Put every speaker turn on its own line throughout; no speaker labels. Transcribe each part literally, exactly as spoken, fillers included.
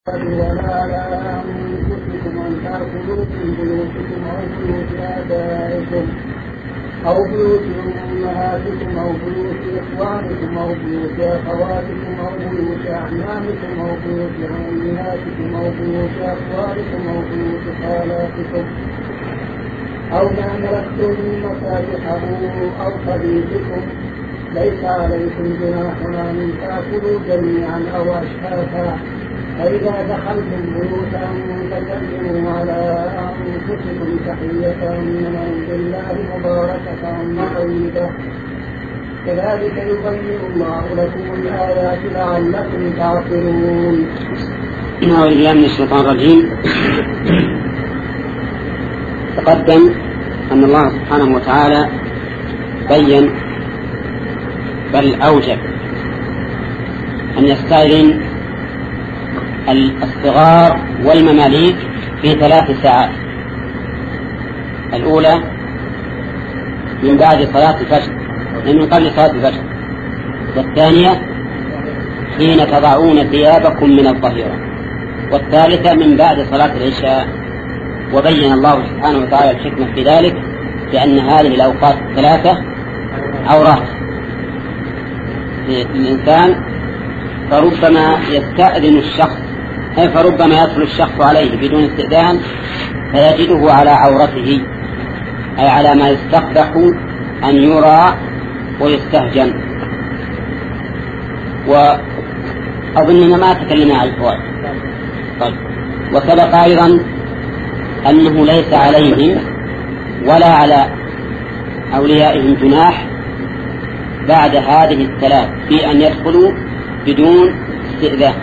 ولا على أنفسكم أن تأكلوا من بيوتكم أو بيوت آبائكم أو بيوت أمهاتكم أو بيوت إخوانكم أو بيوت أخواتكم أو بيوت أعمامكم أو بيوت عماتكم أو بيوت أخوالكم أو بيوت خالاتكم أو ما ملكتم مفاتحه أو خبيثكم. ليس عليكم جناح أن تأكلوا جميعا أو أشتاتا، فإذا دخلتم بيوتا فسلموا على أنفسكم تحية من عند الله مباركة طيبة، كذلك يبين الله لكم الآيات لعلكم تعقلون.
أعوذ بالله من الشيطان الرجيم. تقدم أن الله سبحانه وتعالى بين بل أوجب أن يستأذن الصغار والمماليك في ثلاث ساعات. الأولى من بعد صلاة الفجر، من قبل صلاة الفجر، والثانية حين تضعون ثيابكم من الظهيرة، والثالثة من بعد صلاة العشاء. وبين الله سبحانه وتعالى الحكمة في ذلك بأن هذه الأوقات الثلاثة عورات للإنسان، فربما يستأذن الشخص فربما يدخل الشخص عليه بدون استئذان فيجده على عورته، أي على ما يستقبح أن يرى ويستهجن. وأظننا ما تكلمنا عن الفوائد. طيب. وسبق أيضا أنه ليس عليهم ولا على أوليائهم جناح بعد هذه الثلاث في أن يدخلوا بدون استئذان.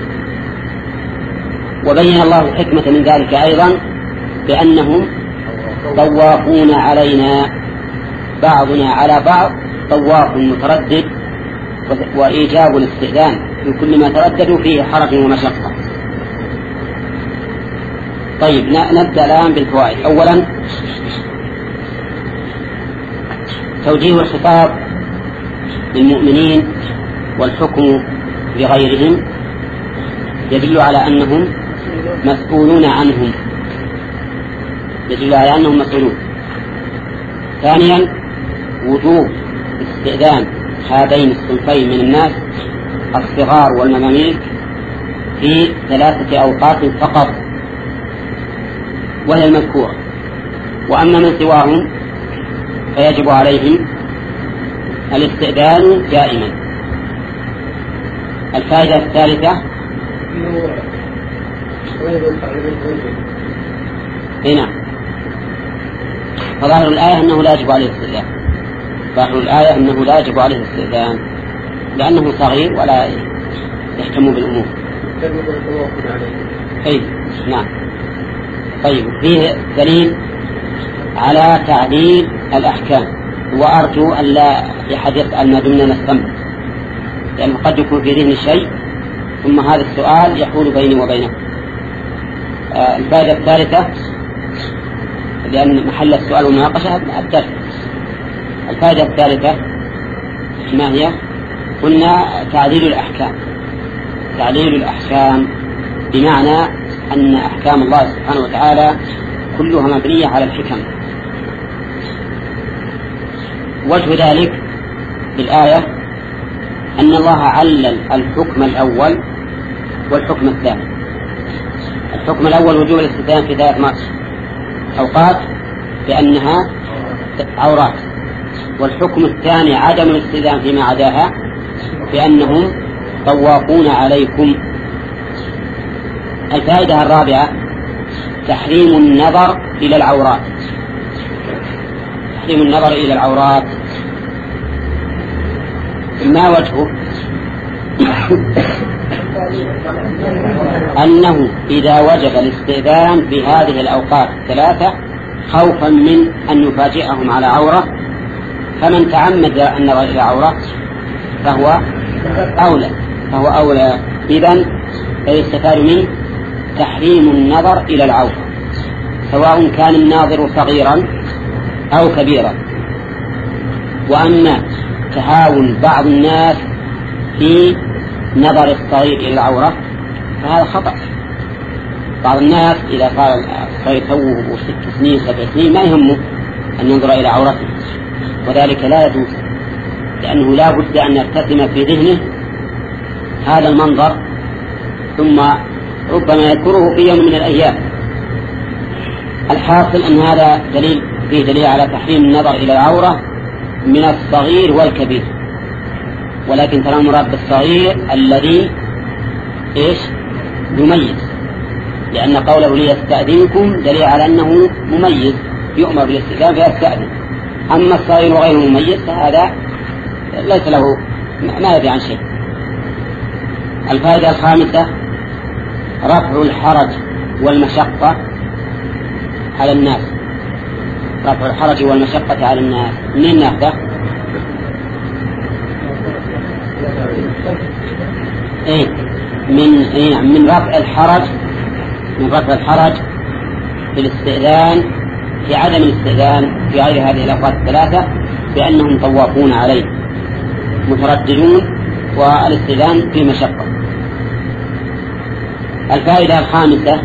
وبين الله الحكمة من ذلك أيضا بأنهم طوافون علينا، بعضنا على بعض طواف متردد، وإيجاب الاستئذان في كل ما ترددوا فيه حرج ومشقة. طيب، نبدأ الآن بالفوائد. أولا توجيه الخطاب للمؤمنين والحكم لغيرهم يدل على أنهم مسؤولون عنهم، يدل على أنهم مسؤولون. ثانيا وجوب استئذان هذين الصنفين من الناس الصغار والمماليك في ثلاثة أوقات فقط وهي المذكورة، وأما من سواهم فيجب عليهم الاستئذان دائما. الفائدة الثالثة هنا فظاهر الآية أنه لا يجب عليه الاستئذان، ظاهر الآية أنه لا يجب عليه الاستئذان لأنه صغير ولا يهتم بالأمور. أي نعم. طيب، فيه دليل على تعديل الأحكام، وأرجو أن لا أحد يسأل ما دمنا نستمع، لأنه قد يكون في ذهن شيء ثم هذا السؤال يحول بيني وبينه. آه الفائدة الثالثة، لأن محل السؤال والمناقشة الدرس. الفائدة الثالثة ما هي؟ قلنا تعديل الأحكام. تعديل الأحكام بمعنى أن أحكام الله سبحانه وتعالى كلها مبنية على الحكم. وجه ذلك بالآية أن الله علل الحكم الأول والحكم الثاني. الحكم الأول وجوب الاستئذان في ثلاث أوقات بأنها عورات، والحكم الثاني عدم الاستئذان فيما عداها بأنهم طوافون عليكم. الفائدة الرابعة تحريم النظر إلى العورات. تحريم النظر إلى العورات ما وجهه؟ أنه إذا وجب الاستئذان في هذه الأوقات الثلاثة خوفا من أن يفاجئهم على عورة، فمن تعمد النظر إلى عورة فهو أولى فهو أولى إذن فيستفاد منه تحريم النظر إلى العورة، سواء كان الناظر صغيرا أو كبيرا. وأما تهاون بعض الناس في نظر الصغير إلى العورة فهذا خطأ، بعض الناس إذا صار الصغير توه ست سنين سبع سنين ما يهمه أن ينظر إلى عورته، وذلك لا يجوز، لأنه لا بد أن يرتسم في ذهنه هذا المنظر، ثم ربما يذكره في يوم من الأيام. الحاصل أن هذا دليل فيه دليل على تحريم النظر إلى العورة من الصغير والكبير، ولكن ترى المراد بالصغير الذي إيش يميز، لأن قوله ليستأذنكم دليل على أنه مميز يؤمر بالاستئذان فيستأذن. أما الصغير وغير مميز فهذا ليس له ما يدري عن شيء. الفائدة الخامسة رفع الحرج والمشقة على الناس. رفع الحرج والمشقة على الناس منين ناخذه؟ إيه من إيه من رفع الحرج من رفع الحرج في الاستئذان في عدم الاستئذان في غير هذه الأوقات الثلاثة، بأنهم طوافون عليه مترددون والاستئذان في مشقة. الفائدة الخامسة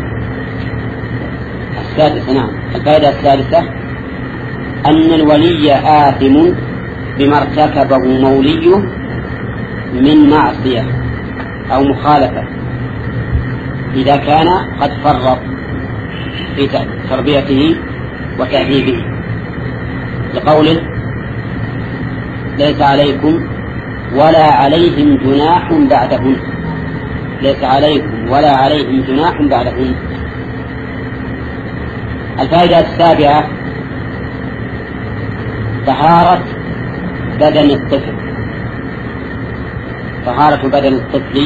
السادسة نعم الفائدة السادسة أن الولي آثم بما ارتكبه موليه من معصية أو مخالفة إذا كان قد فرط في تربيته وتأديبه، لقوله ليس عليكم ولا عليهم جناح بعدهن. ليس عليكم ولا عليهم جناح بعدهن. الفائدة السابعة طهارة بدن الطفل. طهارة بدن الطفل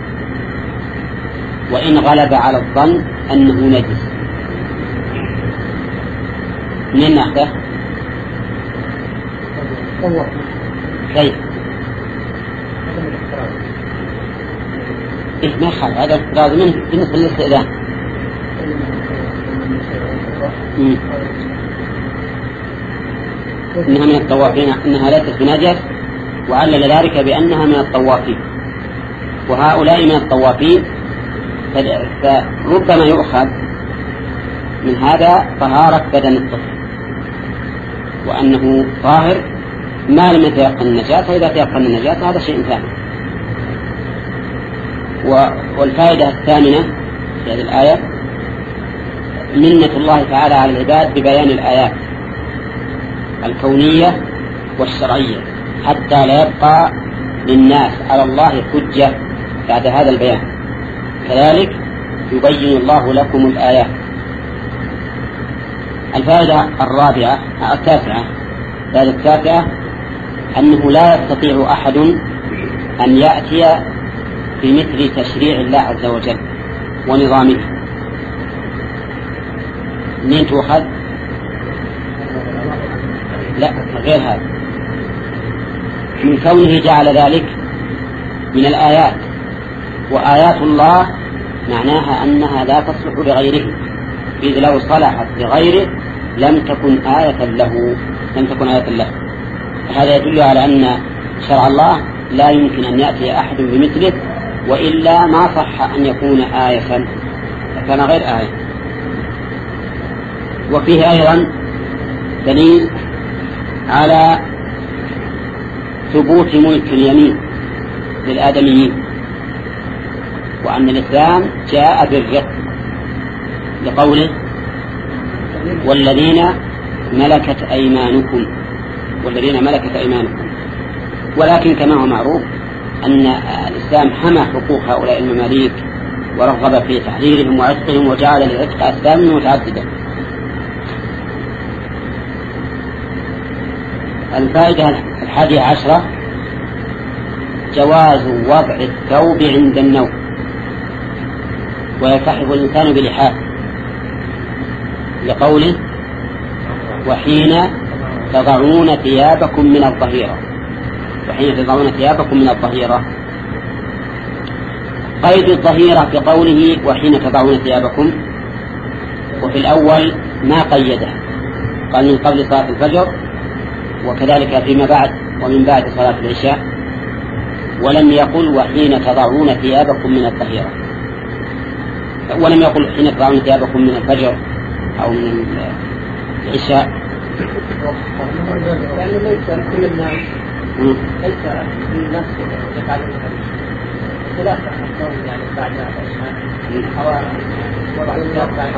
وإن غلب على الظن أنه نجس. من ناخذه؟ كيف؟ إيه ما يخالف هذا افتراض منه بالنسبة للاستئذان. إنها من الطوافين، إنها ليست بنجس، وعلل ذلك بأنها من الطوافين، وهؤلاء من الطوافين، فربما يؤخذ من هذا طهارة بدن الطفل وأنه طاهر ما لم يتيقن النجاسة، وإذا تيقن النجاسة هذا شيء ثاني. والفائدة الثامنة في هذه الآية منة الله تعالى على العباد ببيان الآيات الكونية والشرعية حتى لا يبقى للناس على الله حجة بعد هذا البيان، كذلك يبين الله لكم الآيات. الفائدة الرابعة التاسعة الفائدة التاسعة أنه لا يستطيع أحد أن يأتي بمثل تشريع الله عز وجل ونظامه. منين تؤخذ؟ لا غير هذا، من كونه جعل ذلك من الآيات، وآيات الله معناها أنها لا تصلح لغيره، إذ لو صلحت لغيره لم تكن آية له لم تكن آية له. هذا يدل على أن شرع الله لا يمكن أن يأتي أحد بمثله، وإلا ما صح أن يكون آية، كان غير آية. وفيه أيضا دليل على ثبوت ملك اليمين للآدميين، وأن الإسلام جاء بالرق، لقوله والذين ملكت أيمانكم والذين ملكت أيمانكم. ولكن كما هو معروف أن الإسلام حمى حقوق هؤلاء المماليك ورغب في تحريرهم وعتقهم، وجعل للعتق أسباب متعددة. الفائدة الحادية عشرة جواز وضع الثوب عند النوم ويلتحف الإنسان بلحاف، لقوله وحين تضعون ثيابكم من الظهيرة وحين تضعون ثيابكم من الظهيرة. قيد الظهيرة في قوله وحين تضعون ثيابكم، وفي الأول ما قيده، قال من قبل صلاة الفجر، وكذلك فيما بعد ومن بعد صلاة العشاء، ولم يقل وحين تضعون ثيابكم من الظهيرة. ولم يقل حين تضعون ثيابكم من الفجر أو من العشاء.
يعني ليس كل الناس ليس كل الناس يفعل خلاف القول يعني بعد أو وضع الثياب بعد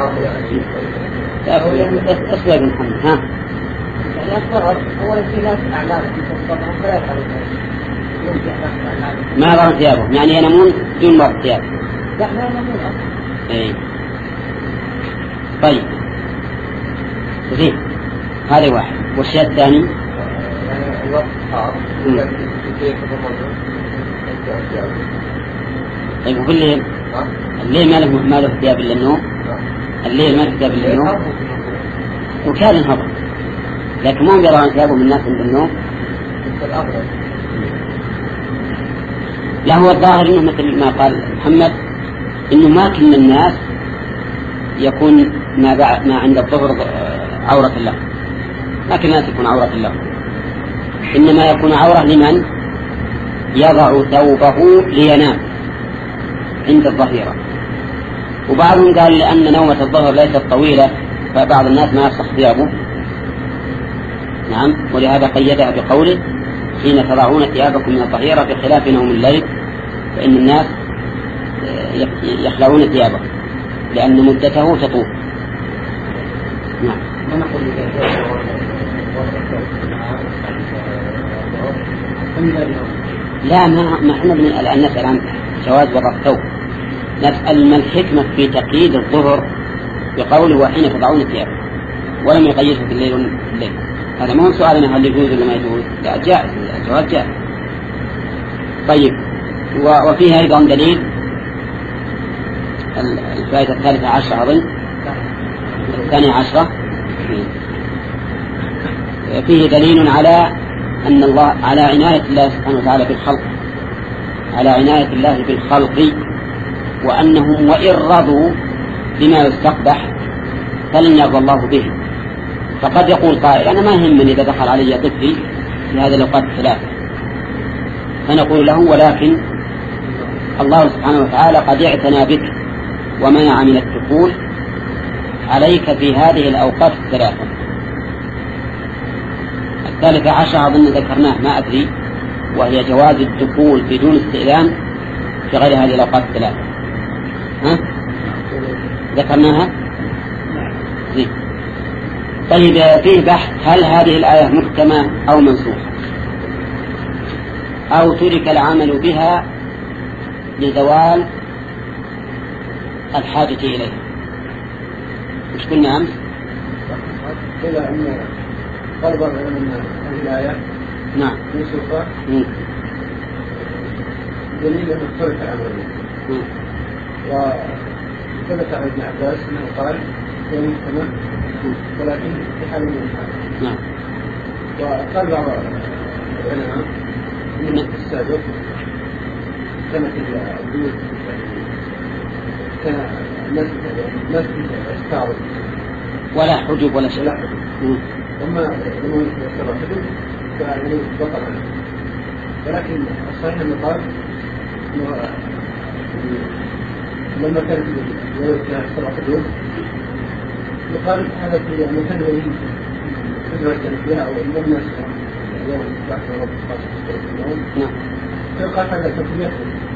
أسوأ بن محمد ها
يعني أصبر أولا في ناس أعلام فلا يفعل
ما ضعوا ثيابهم يعني ينامون دون وضع ثياب.
لا لا ينامون
ايه طيب زين هذا واحد. والشيء الثاني طيب وفي الليل الليل ما له ما له ثياب الا النوم. الليل ما له ثياب الا النوم وكان هذا لكن ما يرى عن ثيابه من الناس عند النوم. لا هو الظاهر انه مثل ما قال محمد انه ما كل الناس يكون ما بعد ما عند الظهر عورة له. ما كل الناس يكون عورة له انما يكون عورة لمن يضع ثوبه لينام عند الظهيرة. وبعضهم قال لأن نومة الظهر ليست طويلة فبعض الناس ما يفسخ ثيابه. نعم ولهذا قيدها بقوله حين تضعون ثيابكم من الظهيرة بخلاف نوم الليل فإن الناس يخلعون ثيابهم لأن مدته تطول. نعم لا ما ما احنا الآن نسأل عن جواز وضع الثوب. نسأل ما الحكمة في تقييد الظهر بقوله وحين تضعون ثيابكم ولم يقيده في الليل والليل. هذا ما هو سؤالنا هل يجوز ولا ما يجوز. لا جائز الجواز جائز. طيب وفيها أيضا دليل الفائدة الثالثة عشرة أظن الثانية عشرة فيه دليل على أن الله على عناية الله سبحانه وتعالى بالخلق على عناية الله بالخلق وأنهم وإن رضوا بما يستقبح فلن يرضى الله به. فقد يقول قائل أنا ما يهمني إذا دخل علي طفلي في هذه الأوقات الثلاثة فنقول له ولكن الله سبحانه وتعالى قد اعتنى بك ومنع من الدخول عليك في هذه الأوقات الثلاثة. الثالثة عشر أظن ذكرناه ما أدري وهي جواز الدخول بدون استئذان في غير هذه الأوقات الثلاثة. ها ذكرناها زين. طيب فيه بحث هل هذه الآية محكمة أو منسوخة أو ترك العمل بها لزوال الحاجة إليها. مش قلنا أمس
إذا أن غلبا من هذه الآية
نعم
منسوخة دليل أن ترك العمل وثبت عن ابن عباس أنه قال هي محكمة ولكن في حال من الحال.
نعم
وقال بعض العلماء أن السابق كانت البيوت كان الناس الناس استعرض
ولا حجب ولا شيء.
أما لما يصير الحجب فيعني بطل عنه. ولكن الصحيح أنه قال لما كانت الولاية فيها يصير الحجب يقال هذا في مكان وليه الولاية كانت فيها أو لم يصير اليوم بعد رب الخاصة
نعم
فيقال هذا تطبيق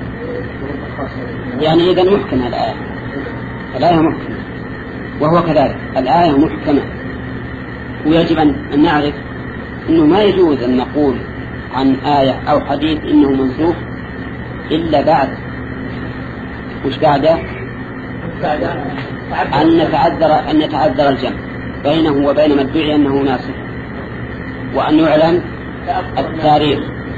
يعني إذا محكمة الآية الآية محكمة وهو كذلك الآية محكمة ويجب أن نعرف أنه ما يجوز أن نقول عن آية أو حديث إنه منسوخ إلا بعد وش بعد أن نتعذر أن يتعذر الجمع بينه وبين ما ادعي أنه ناسخ وأن يعلن التاريخ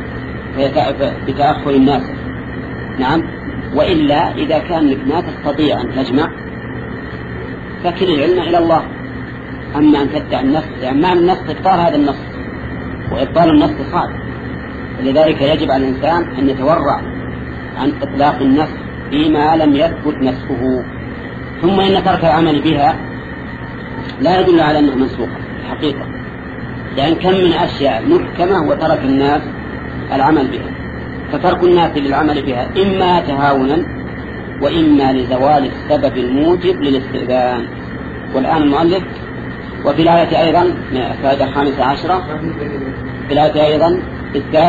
بتأخر الناسخ. نعم وإلا إذا كان لك ما تستطيع أن تجمع فكل العلم إلى الله. أما أن تدعي النص يعني معنى النص إبطال هذا النص وإبطال النص صعب لذلك يجب على الإنسان أن يتورع عن إطلاق النص فيما لم يثبت نسخه. ثم إن ترك العمل بها لا يدل على أنه منسوخة الحقيقة لأن كم من أشياء محكمة وترك الناس العمل بها. فترك الناس للعمل بها إما تهاونا وإما لزوال السبب الموجب للاستئذان. والآن المؤلف وفي الآية أيضا الفائدة الخامسة عشرة في الآية أيضا إثبات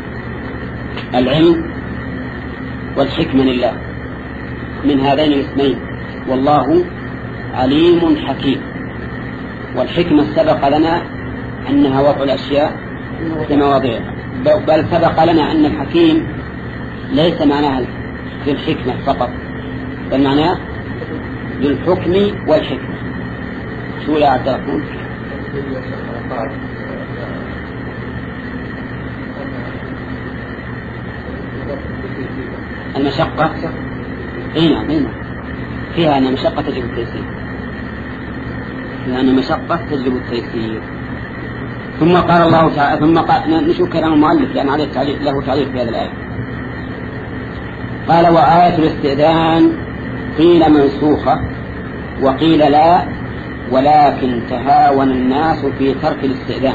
العلم والحكمة لله من هذين الاسمين، والله عليم حكيم. والحكمة سبق لنا أنها وضع الأشياء في مواضعها، بل سبق لنا أن الحكيم ليس معناها في الحكمة فقط، بل معناه للحكم والحكمة. شو لا أعترفون؟ المشقة اي نعم اي نعم فيها أن مشقة تجلب التيسير، فيها أن مشقة تجلب التيسير. ثم قال الله تعالى، ثم قال نشوف كلام المؤلف لأن عليه تعليق له تعليق في هذه الآية. قال وآية الاستئذان قيل منسوخة وقيل لا، ولكن تهاون الناس في ترك الاستئذان.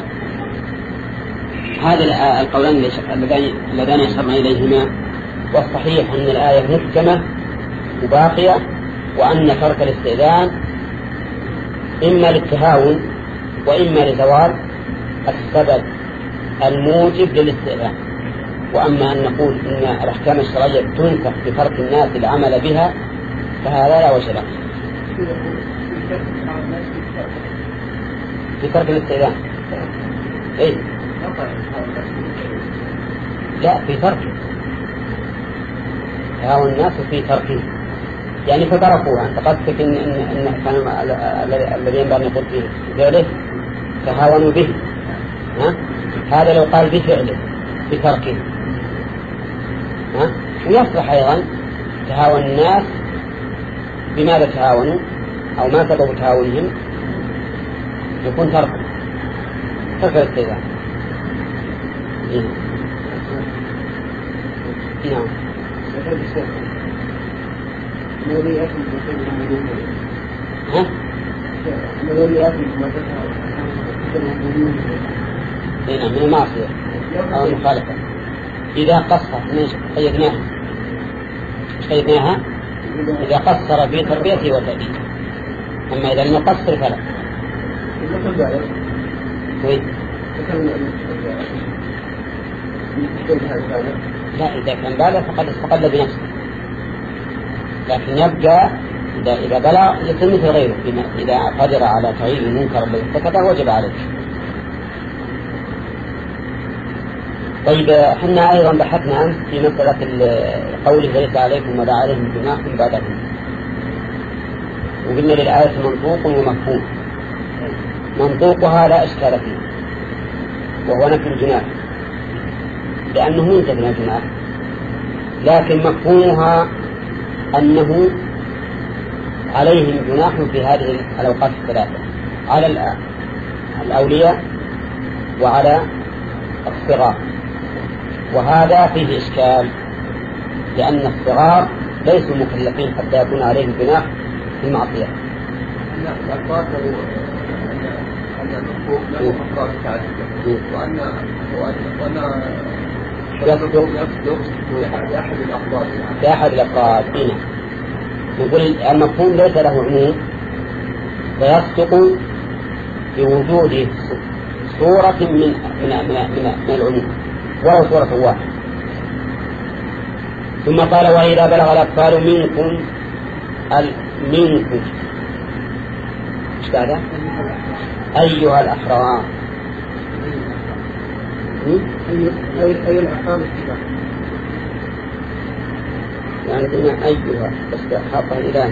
هذا القولان اللذان يشرنا إليهما، والصحيح أن الآية محكمة وباقية، وأن ترك الاستئذان إما للتهاون وإما لزوال السبب الموجب للاستئذان. وأما أن نقول إن الأحكام الشرعية تنسخ بترك الناس العمل بها فهذا لا وجه له. في ترك الاستئذان إيه؟ لا، في تركه تهاون الناس في تركه، يعني فتركوها. أنت قصدك إن إن كان الذي ينبغي أن يقول فيه ذلك تهاونوا به، ها؟ هذا لو قال بفعله بتركه، ها؟ ويصلح أيضا تهاون الناس. بماذا تهاونوا أو ما سبب تهاونهم؟ يكون ترك ترك الاستئذان. نعم. ها؟ هنا من المعصية أو المخالفة. إذا قصر قيدناها قيدناها إذا قصر في تربيته وتأديبه، أما إذا لم يقصر فلا. لا، إذا كان بالغ فقد استقل بنفسه، لكن يبقى إذا إذا بلغ يتم مثل غيره. إذا قدر على تغيير المنكر الذي ارتكبه وجب عليه. طيب احنا أيضا بحثنا أمس في مسألة قوله ليس عليكم ولا عليهم جناح بعدهم، وقلنا للآية منطوق ومفهوم. منطوقها لا إشكال فيه وهو نفي الجناح لأنه منتج من الجناح، لكن مفهومها أنه عليهم جناح في هذه الأوقات الثلاثة، على الأولياء وعلى الصغار. وهذا فيه إشكال لأن الصغار ليسوا مكلفين حتى يكون عليهم جناح في المعصية. وأن يصدق في أحد الأفراد. نقول المفهوم ليس له عموم، فيصدق بوجود صورة من من من, من العموم ولو صورة واحدة. ثم قال وإذا بلغ الأطفال منكم منكم ايش هذا؟ أيها الأحرار.
أي الأحرار الكبار
يعني قلنا أيها بس حاطها إلهي.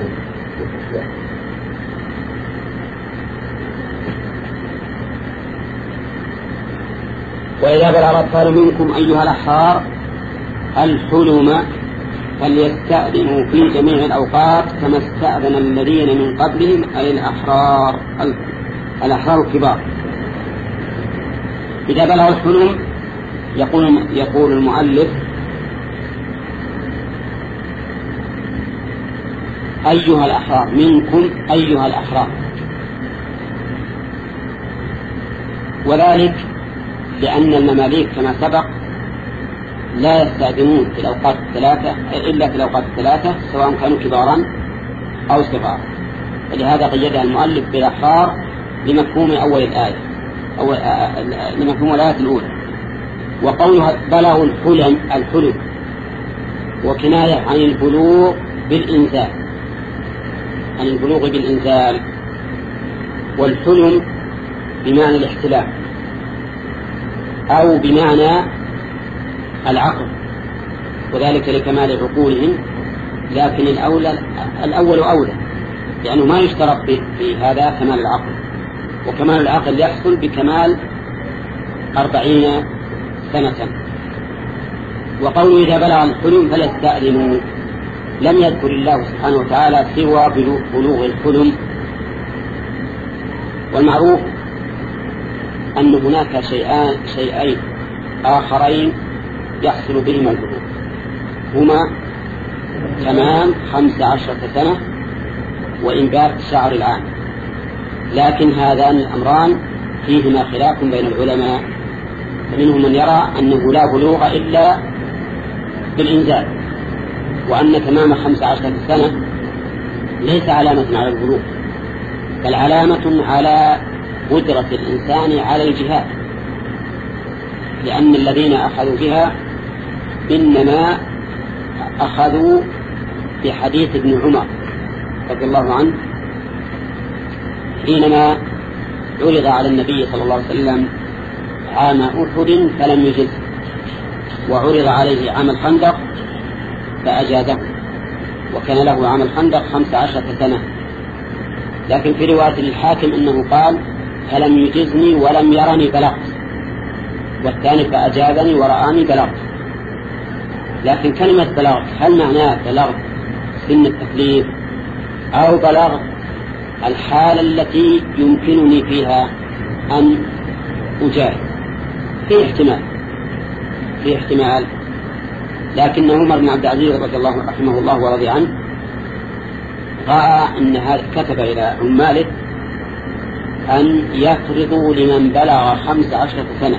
وإذا بلغ الأطفال منكم أيها الأحرار الحلم فليستأذنوا في جميع الأوقات كما استأذن الذين من قبلهم أي الأحرار الأحرار الكبار. إذا بلغ الحلم يقول يقول المؤلف أيها الأحرار منكم أيها الأحرار، وذلك لأن المماليك كما سبق لا يستأذنون في الأوقات الثلاثة إلا في الأوقات الثلاثة سواء كانوا كبارا أو صغارا. ولهذا قيدها المؤلف بالأحرار لمفهوم أول الآية أو لمفهوم الآية الأولى. وقولها بلغ الحلم الحلم وكناية عن البلوغ بالإنزال عن البلوغ بالإنزال والحلم بمعنى الاحتلام أو بمعنى العقل وذلك لكمال عقولهم، لكن الأولى الأول أولى لأنه ما يشترط في هذا كمال العقل، وكمال العقل يحصل بكمال أربعين سنة. وقوله إذا بلغ الحلم فليستأذنوا لم يذكر الله سبحانه وتعالى سوى بلوغ الحلم. والمعروف أن هناك شيئان شيئين آخرين يحصل بهما البلوغ، هما تمام خمس عشرة سنة وإنبات شعر العام، لكن هذان الأمران فيهما خلاف بين العلماء، فمنهم من يرى أنه لا بلوغ إلا بالإنزال، وأن تمام خمس عشرة سنة ليس علامة على البلوغ بل علامة على قدرة الإنسان على الجهاد، لأن الذين أخذوا بها إنما أخذوا بحديث ابن عمر رضي الله عنه حينما عرض على النبي صلى الله عليه وسلم عام أحد فلم يجز، وعرض عليه عام الخندق فأجازه، وكان له عام الخندق خمس عشرة سنة. لكن في رواية الحاكم أنه قال فلم يجزني ولم يرني بلغت، والثاني فأجازني ورآني بلغت. لكن كلمة بلغت هل معناه بلغت سن التكليف أو بلغت الحالة التي يمكنني فيها أن أجاهد؟ في احتمال في احتمال لكن عمر بن عبد العزيز رضي الله رحمه الله ورضي عنه رأى أن هذا كتب إلى عماله أن يفرضوا لمن بلغ خمس عشرة سنة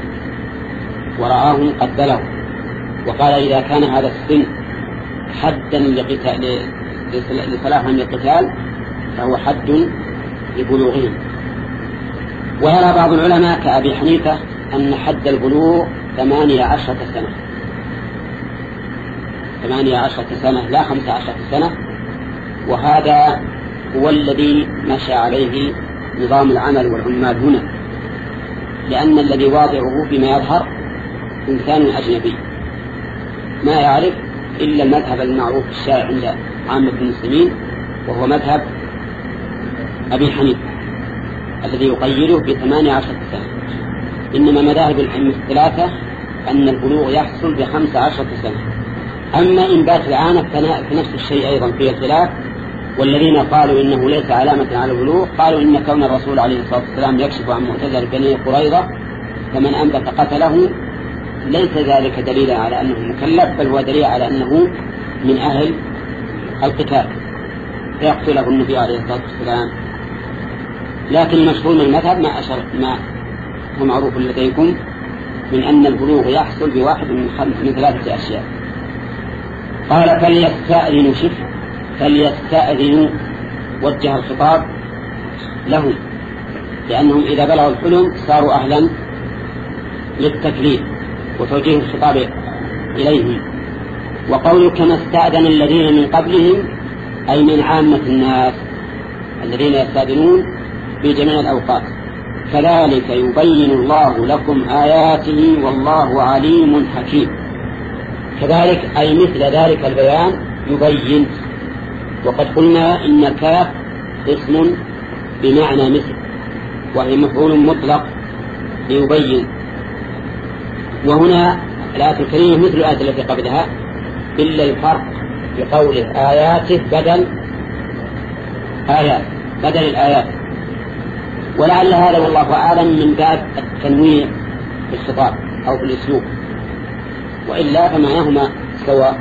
ورآهم قد بلغوا، وقال إذا كان هذا السن حدا لصلاحهم للقتال فهو حد لبلوغهم. ويرى بعض العلماء كأبي حنيفة أن حد البلوغ ثمانية عشرة سنة ثمانية عشرة سنة لا خمسة عشرة سنة، وهذا هو الذي مشى عليه نظام العمل والعمال هنا، لأن الذي واضعه فيما يظهر إنسان أجنبي ما يعرف إلا المذهب المعروف الشائع عند عامة المسلمين، وهو مذهب أبي حنيفة الذي يقيده بثمانية عشرة سنة. إنما مذاهب الأئمة الثلاثة أن البلوغ يحصل بخمس عشرة سنة. أما إنبات العانة فنفس الشيء أيضا فيه الخلاف، والذين قالوا إنه ليس علامة على البلوغ قالوا إن كون الرسول عليه الصلاة والسلام يكشف عن معتزلة بني قريظة فمن أنبت قتله ليس ذلك دليلا على أنه مكلف، بل هو دليل على أنه من أهل القتال فيقتله النبي عليه الصلاة والسلام. لكن المشهور من المذهب ما أشر ما هو معروف لديكم من أن البلوغ يحصل بواحد من, من ثلاثة أشياء. قال فليستأذنوا شف فليستأذنوا وجه الخطاب لهم، لأنهم إذا بلغوا الحلم صاروا أهلا للتكليف وتوجيه الخطاب إليهم. وقوله كما استأذن الذين من قبلهم أي من عامة الناس الذين يستأذنون في جميع الأوقات، كذلك يبين الله لكم آياته والله عليم حكيم. كذلك أي مثل ذلك البيان يبين. وقد قلنا إن كاف اسم بمعنى مثل، وهي مفعول مطلق ليبين. وهنا الآية الكريمة مثل الآية التي قبلها إلا الفرق بقوله آياته بدل آيات بدل الآيات، ولعل هذا والله أعلم من باب التنويع في الخطاب أو في الأسلوب، وإلا فمعناهما سواء.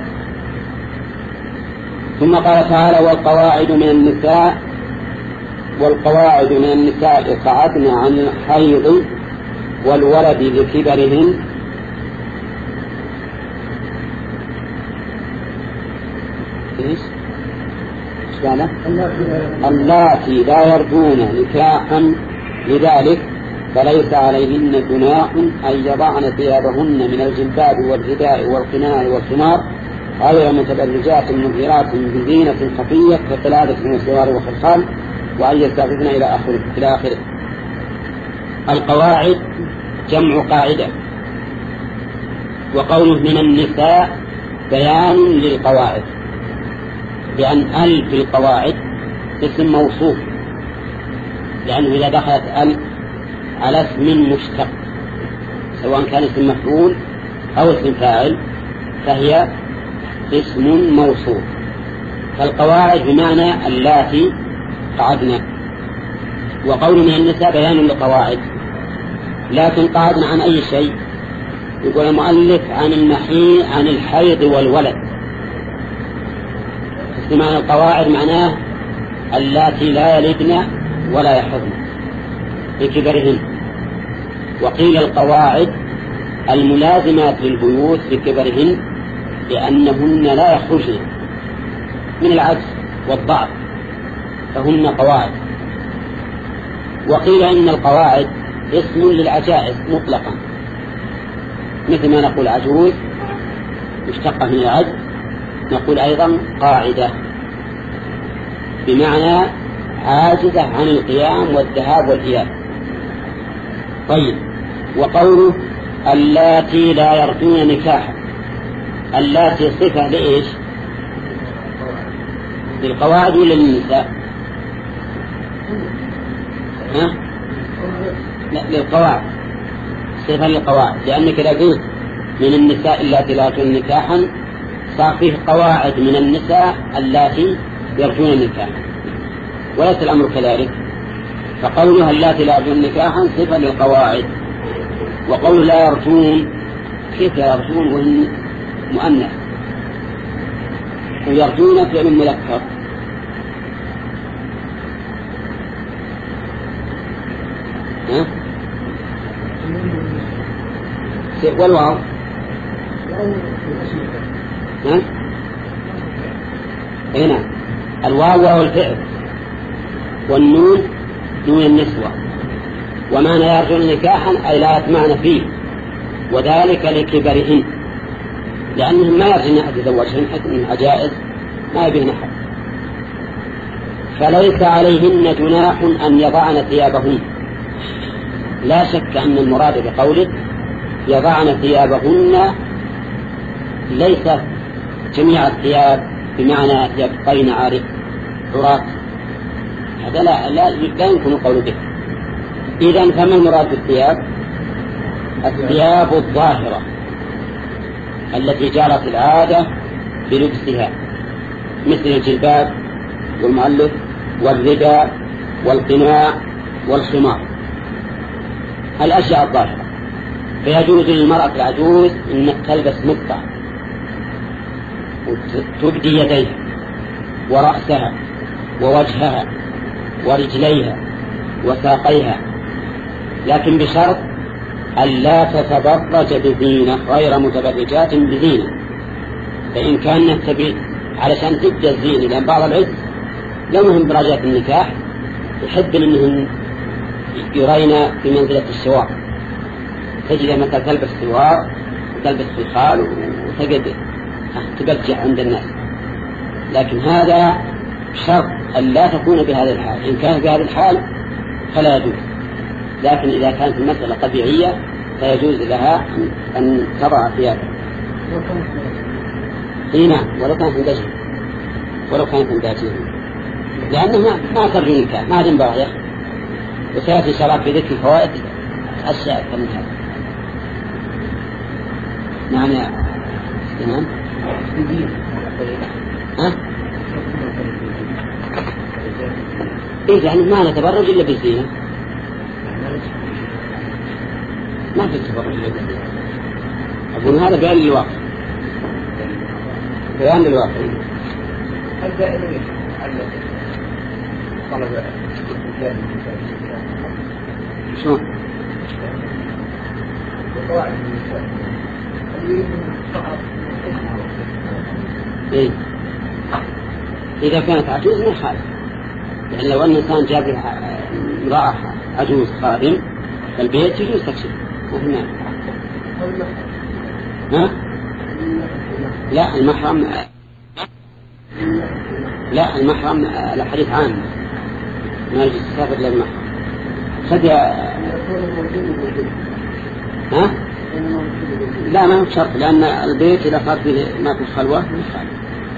ثم قال تعالى والقواعد من النساء والقواعد من النساء قعدن عن الحيض والولد لكبرهن قاله اللاتي لا يرجون نكاحا لذلك فليس عليهن جناح أن يضعن ثيابهن من الجلباب والرداء والقناع والخمار غير متبرجات مظهرات بزينة خفية كقلادة من السوار والخلخال وأن يستعففن إلى آخره إلى آخره. القواعد جمع قاعدة. وقوله من النساء بيان للقواعد، لأن ال في القواعد اسم موصوف، لأنه إذا دخلت ال على اسم مشتق سواء كان اسم مفعول أو اسم فاعل فهي اسم موصوف. فالقواعد بمعنى اللاتي قعدنا. وقول من النساء بيان للقواعد، لكن قعدنا عن أي شيء؟ يقول المؤلف عن المحيض عن الحيض والولد. معنى القواعد معناه اللاتي لا يلدن ولا يحضن بكبرهن. وقيل القواعد الملازمات للبيوت بكبرهن لأنهن لا يخرجن من العجز والضعف فهن قواعد. وقيل إن القواعد اسم للعجائز مطلقا، مثل ما نقول عجوز مشتقة من العجز، نقول أيضا قاعدة بمعنى عاجزة عن القيام والذهاب والإياب. طيب، وقوله اللاتي لا يرجون نكاحا، اللاتي صفة لإيش؟ للقواعد ولا للنساء؟ ها؟ لا، للقواعد، صفة للقواعد، لأنك إذا قلت من النساء اللاتي لا يرجون نكاحا صار فيه قواعد من النساء اللاتي يرجون نكاحا، وليس الأمر كذلك. فقولها اللاتي لا يرجون نكاحا صفة للقواعد. وقول لا يرجون، كيف يرجون وهن مؤنث؟ ويرجون فعل مذكر. ها؟ والواو ها؟ هنا الواو وهو الفعل، والنون نون النسوة. ومعنى يرجون نكاحا أي لا يطمعن فيه، وذلك لكبرهن، لأنهم ما يرجون أحد يتزوجهن حتى من عجائز ما يبين أحد. فليس عليهن جناح أن يضعن ثيابهن. لا شك أن المراد بقوله يضعن ثيابهن ليس جميع الثياب بمعنى يبقين عراة، هذا لا, لا, لا يمكن قول به. إذن فما المراد بالثياب؟ الثياب الظاهرة التي جرت العادة بلبسها، مثل الجلباب والمؤلف والرداء والقناع والخمار، الأشياء الظاهرة. فيجوز للمرأة العجوز أن تلبس مقطع وتبدي يديها ورأسها ووجهها ورجليها وساقيها، لكن بشرط ألا تتبرج بزينة غير متبرجات بزينة. فإن كانت تبي علشان تبدأ الزينة، لأن بعض العز لهم درجات النكاح يحب أنهم يرين في منزلة السوار، تجد مثلا تلبس سوار وتلبس خلخال وتجد تبرجع عند الناس، لكن هذا شرط أن لا تكون بهذا الحال. إن كانت بهذا الحال فلا يجوز، لكن إذا كانت المسألة طبيعية فيجوز لها أن تضع ثيابها. إيه نعم، ولو كانت مندجة، ولو كانت مندجة، لأنه ما ما ترجو نكاح، ما ينبغي يا أخي. وسيأتي شراب في ذكر الفوائد أشياء أكثر من هذا. نعم يا تمام. ها؟ إيه يعني ما نتبرج إلا بالزينة، ما في تبرج إلا بالزينة. أقول هذا بيان للواقع، بيان للواقع. شو؟ إيه؟ إذا كانت عجوز ما يخالف، لأن لو أن إنسان جاب لها امرأة عجوز خادم فالبيت يجوز تكشف وهنا. ها؟ لا المحرم لا المحرم الحديث عام ما يجوز تسافر للمحرم. خذ ها؟ لا ما هو شرط، لأن البيت إذا صار فيه ما في خلوة ما يخالف.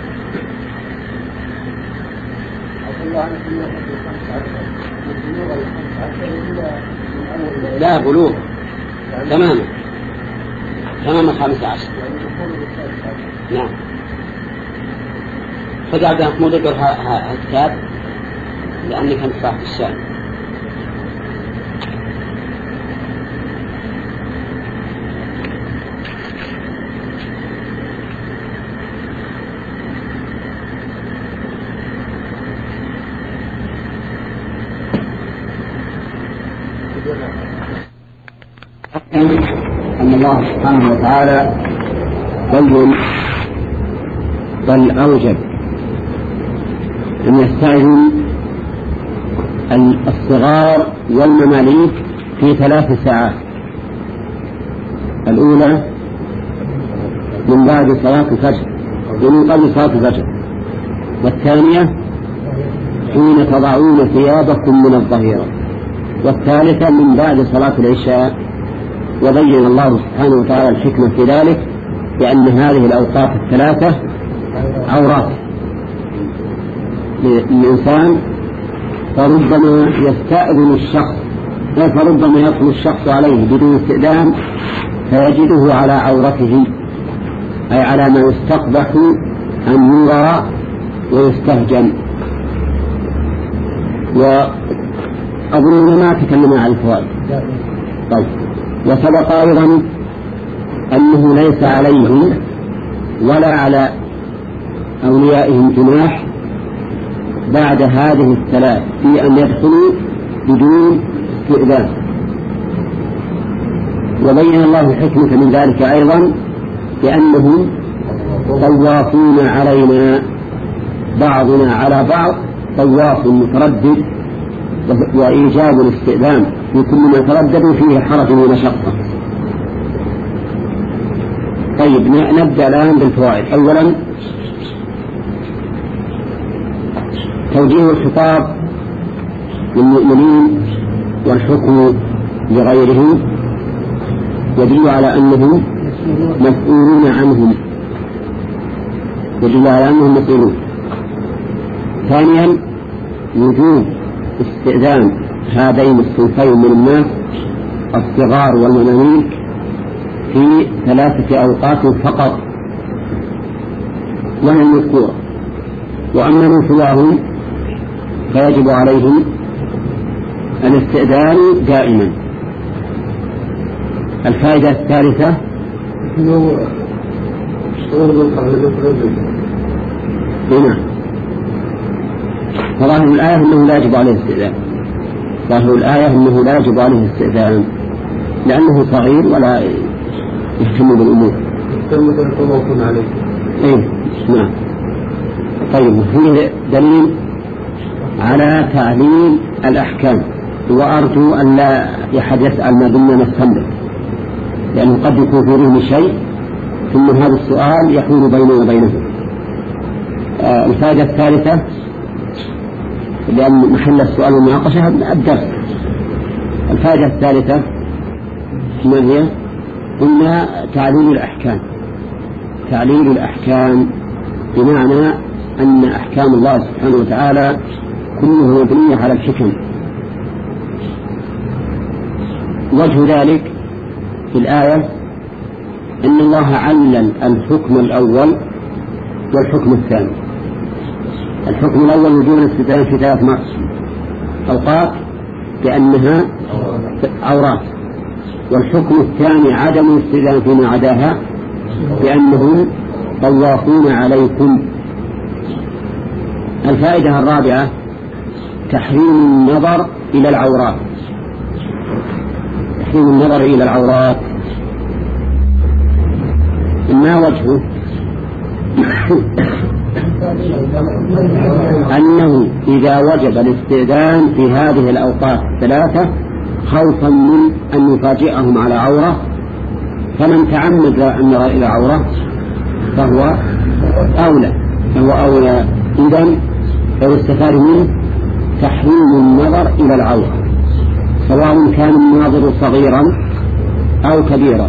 لا بلوغ تماما تماما خامسة عشر. نعم. خذ عبد محمود اقرأ هذا الكتاب لأنك أنت صاحب الشأن.
أن الله سبحانه وتعالى بين بل أوجب أن يستأذن الصغار والمماليك في ثلاث ساعات. الأولى من بعد صلاة الفجر ومن قبل صلاة الفجر، والثانية حين تضعون ثيابكم من الظهيرة، والثالثة من بعد صلاة العشاء. وبين الله سبحانه وتعالى الحكمة في ذلك بأن هذه الأوقات الثلاثة عورات للإنسان، فربما يستأذن الشخص فربما يدخل الشخص عليه بدون استئذان فيجده على عورته، أي على ما يستقبح أن يرى ويستهجن. وأظننا ما تكلمنا عن الفوائد. طيب، وسبق أيضا أنه ليس عليهم ولا على أوليائهم جناح بعد هذه الثلاث في أن يدخلوا بدون استئذان. وبين الله الحكمة من ذلك أيضا بأنهم طوافون علينا بعضنا على بعض طواف متردد، وإيجاب الاستئذان في كل ما ترددوا فيه حرج ومشقة. طيب، نبدأ الآن بالفوائد. أولا توجيه الخطاب للمؤمنين والحكم لغيرهم يدل على أنهم مسؤولون عنهم يدل على أنهم مسؤولون. ثانيا وجوب استئذان هذين الصنفين من الناس الصغار والمماليك في ثلاثة أوقات فقط وهي المذكورة، وأما من سواهم فيجب عليهم الاستئذان دائما. الفائدة الثالثة هنا فظاهر الآية أنه لا يجب عليه الاستئذان. ظاهر الآية أنه لا يجب عليه الاستئذان لأنه صغير ولا يهتم بالأمور. إيه نعم. طيب، فيه دليل على تعليل الأحكام، وأرجو أن لا أحد يسأل ما دمنا نستمر، لأنه قد يكون في ذهن شيء ثم هذا السؤال يحول بينه وبينه. آه الفائدة الثالثة لأن محل السؤال والمناقشة الدرس. الفائدة الثالثة ما هي؟ قلنا تعليل الأحكام. تعليل الأحكام بمعنى أن أحكام الله سبحانه وتعالى كلها مبنية على الحكم. وجه ذلك في الآية أن الله علل الحكم الأول والحكم الثاني. الحكم الأول وجوب الاستئذان في ثلاث أوقات بأنها عورات، والحكم الثاني عدم الاستئذان فيما عداها بأنهم طوافون عليكم. الفائدة الرابعة تحريم النظر إلى العورات. تحريم النظر إلى العورات ما وجهه؟ أنه إذا وجب الاستئذان في هذه الأوقات الثلاثة خوفا من أن يفاجئهم على عورة، فمن تعمد أن يرى إلى عورة فهو أولى فهو أولى إذن فيستفاد منه تحريم النظر إلى العورة سواء كان الناظر صغيرا أو كبيرا.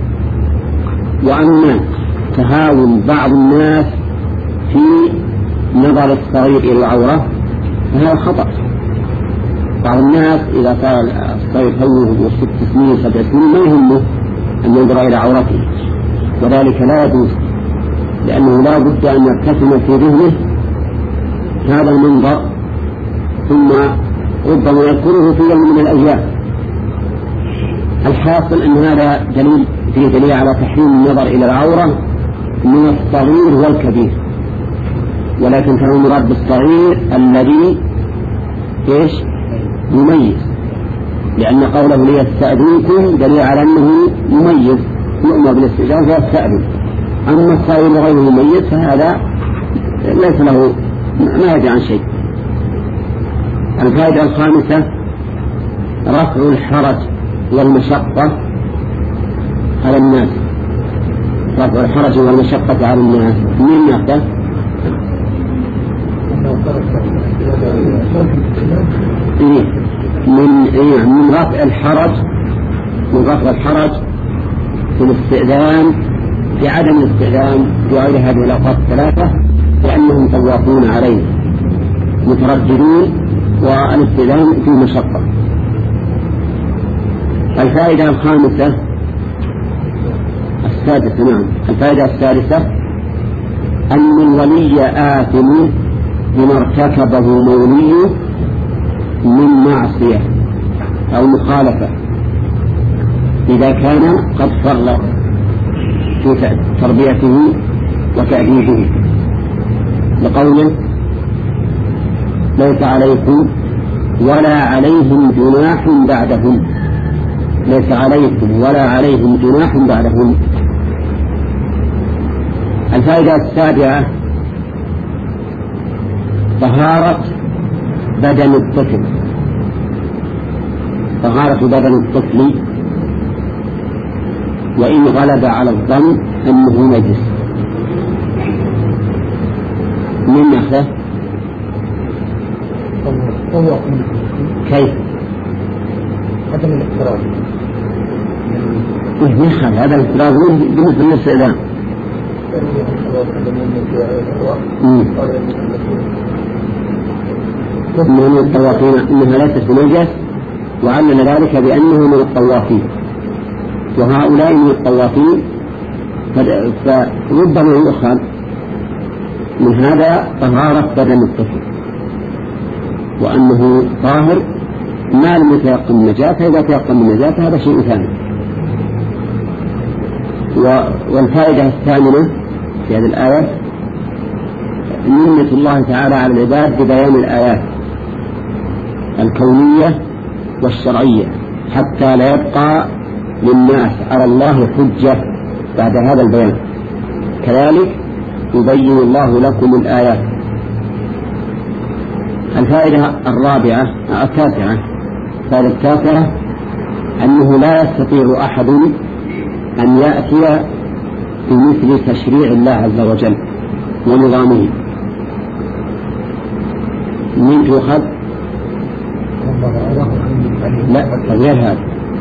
وأما تهاون بعض الناس في نظر الصغير إلى العورة فهذا خطأ. بعض الناس إذا صار الصغير فوه ست سنين سبع سنين ما يهمه أن ينظر إلى عورته، وذلك لا يجوز، لأنه لا بد أن يرتسم في ذهنه هذا المنظر ثم ربما يذكره في يوم من الأيام. الحاصل أن هذا دليل فيه دليل على تحريم النظر إلى العورة من الصغير والكبير، ولكن كان المراد بالصغير الذي إيش يميز، لأن قوله ليستأذنكم دليل على أنه يميز يؤمر بالاستئذان فيستأذن. أما الصغير غير مميز فهذا ليس له ما يدري عن شيء. الفائدة الخامسة رفع الحرج والمشقة على الناس. رفع الحرج والمشقة على الناس من نفسه إيه؟ من إيه؟ من رفع الحرج من رفع الحرج في الاستئذان في عدم الاستئذان في غير هذه الأوقات الثلاثة، لأنهم طوافون عليه مترددون والاستئذان في مشقة. الفائدة الخامسة السادسة نعم الفائدة السادسة أن الولي آثم بما ارتكبه موليه من معصية أو مخالفة إذا كان قد فرط في تربيته وتأديبه، لقوله ليس عليكم ولا عليهم جناح بعدهم ليس عليكم ولا عليهم جناح بعدهم. الفائدة السابعة طهارة بدن الطفل طهارة بدن الطفل وإن غلب على الظن أنه نجس. من نفسه كيف
عدم الاقتراب
يخل هذا الاقتراب بالنسبة للاستئذان. من الطوافين إنها ليست بنجس، وعلم ذلك بأنه من الطوافين، وهؤلاء من الطوافين فربما يؤخذ من هذا طهارة بدن الطفل وأنه طاهر ما لم يتيقن النجاة، فإذا تيقن النجاة هذا شيء ثاني. والفائدة الثامنة في هذه الآية منة الله تعالى على العباد ببيان الآيات الكونية والشرعية حتى لا يبقى للناس على الله حجة بعد هذا البيان، كذلك يبين الله لكم الآيات. الفائدة الرابعة التاسعة الفائدة التاسعة أنه لا يستطيع أحد أن يأتي بمثل تشريع الله عز وجل ونظامه. من تؤخذ؟ لا غير هذا،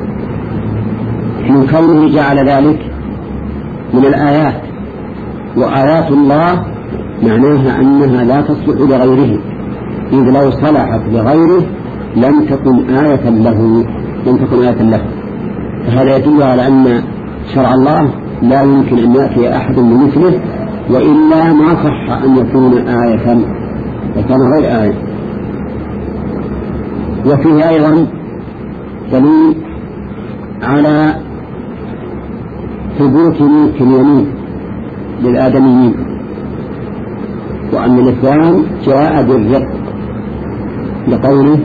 من كونه جعل ذلك من الآيات، وآيات الله معناها أنها لا تصلح لغيره، إذ لو صلحت لغيره لم تكن آية له لم تكن آية له. فهذا يدل على أن شرع الله لا يمكن أن يأتي أحد بمثله، وإلا ما صح أن يكون آية وكان غير آية. وفيه أيضا دليل على ثبوت ملك اليمين للآدميين، وأن الإسلام جاء بالرق لقوله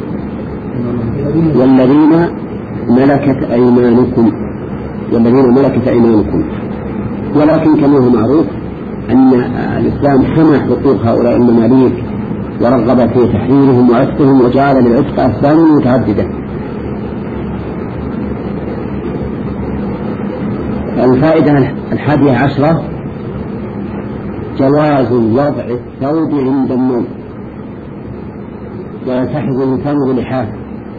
والذين ملكت أيمانكم والذين ملكت أيمانكم. ولكن كما هو معروف أن الإسلام حمى حقوق هؤلاء المماليك ورغب في تحريرهم وعتقهم وجعل للعتق أسباب متعددة. الفائدة الحادية عشرة جواز وضع الثوب عند النوم ويلتحظ الإنسان بلحافه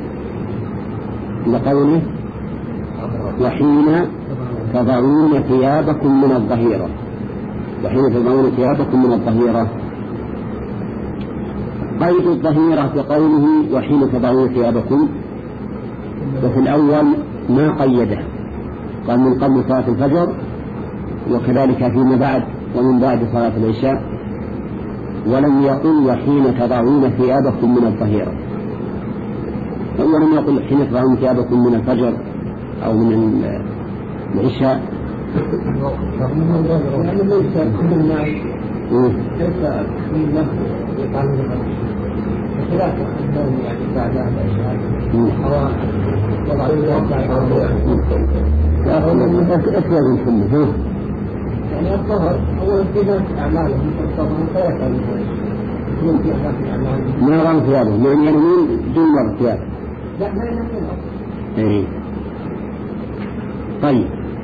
لقوله وحين تضعون ثيابكم من الظهيرة وحين تضعون ثيابكم من الظهيرة. قيد الظهيرة بقوله وحين تضعون ثيابكم، وفي الأول ما قيده، قال من قبل صلاة الفجر وكذلك فيما بعد ومن بعد صلاة العشاء، ولم يقل وحين تضعون ثيابكم من الظهيرة، ولم يقل حين تضعون ثيابكم من الفجر أو من العشاء.
يعني ليس كل الناس كيف تحميل له يقال له بخلاف النوم يعني بعد العشاء أو وضع الثياب بعد
أكثر من كله.
يعني الظهر هو ابتداء أعمالهم فالطبعا فيفعل يمكن أعمالهم
ما رأى ثيابهم يعني يرمون دون مرة ثياب.
لا ما ينفذ
إيه. طيب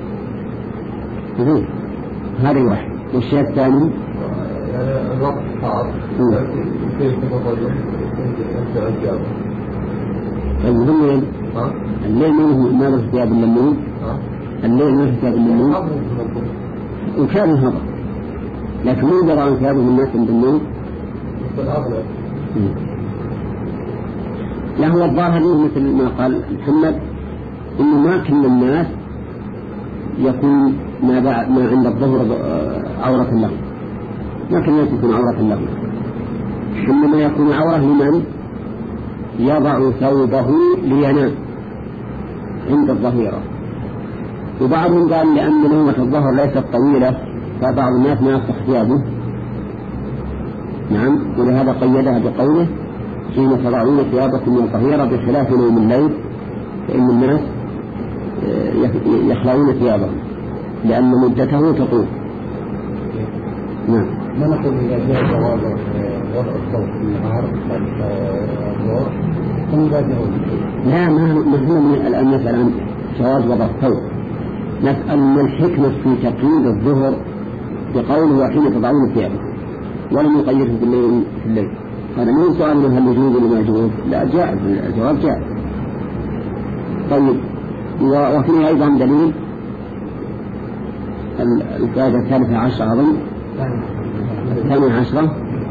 هذا واحد. والشيء الثاني
الوقت صعب كيف تفضل
طيب الليل الليل ما له ثياب إلا النوم، الليل ما له ثياب إلا النوم وكان هذا، لكن من درى عن ثيابهم الناس عند النوم لا هو الظاهر منه مثل ما قال محمد إنه ما كل الناس يكون ما, ما عند الظهر عورة له، ما كل الناس يكون عورة له، إنما يكون عورة لمن يضع ثوبه لينام عند الظهيرة. وبعضهم قال لأن نومة الظهر ليست طويلة فبعض الناس ما يفتح ثيابه، نعم، ولهذا قيدها بقوله حين تضعون ثيابكم من الظهيرة بخلاف نوم الليل فإن الناس يخلعون ثيابهم لأن مدته تطول. نعم.
ما نقول إذا جاء جواز وضع الصوت في النهار
لا ما هو من الآن نسأل عن جواز وضع الصوت، نسأل من الحكمة في تقييد الظهر بقوله وحين تضعون ثيابكم ولم يقيده بالليل في الليل. هذا مو سؤال من هل يجوز ولا ما يجوز، لا جائز، الجواب جائز. طيب وفيه أيضا دليل الفائدة الثالثة عشرة أظن الثانية عشرة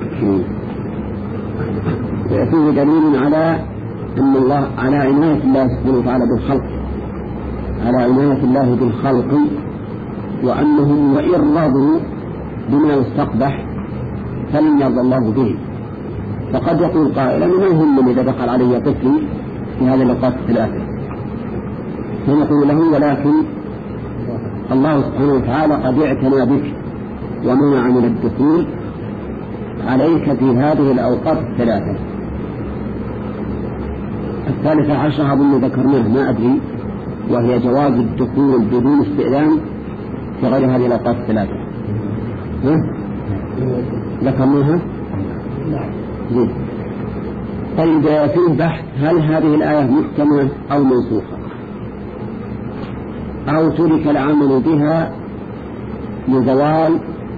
فيه دليل على أن الله على عناية الله سبحانه وتعالى بالخلق، على عناية الله بالخلق، وأنهم وإن رضوا بما يستقبح فلن يرضى الله به. فقد يقول قائلا ما هم إذا دخل علي طفلي في هذه الأوقات الثلاثة، فنقول له ولكن الله سبحانه وتعالى قد اعتنى بك ومنع من الدخول عليك في هذه الأوقات الثلاثة. الثالثة عشرة أظن ذكرناه ما أدري، وهي جواز الدخول بدون استئذان في غير هذه الأوقات الثلاثة. ها؟ ذكرناها؟ نعم. طيب فيه بحث هل هذه الآية محكمة أو منسوخة أو ترك العمل بها لزوال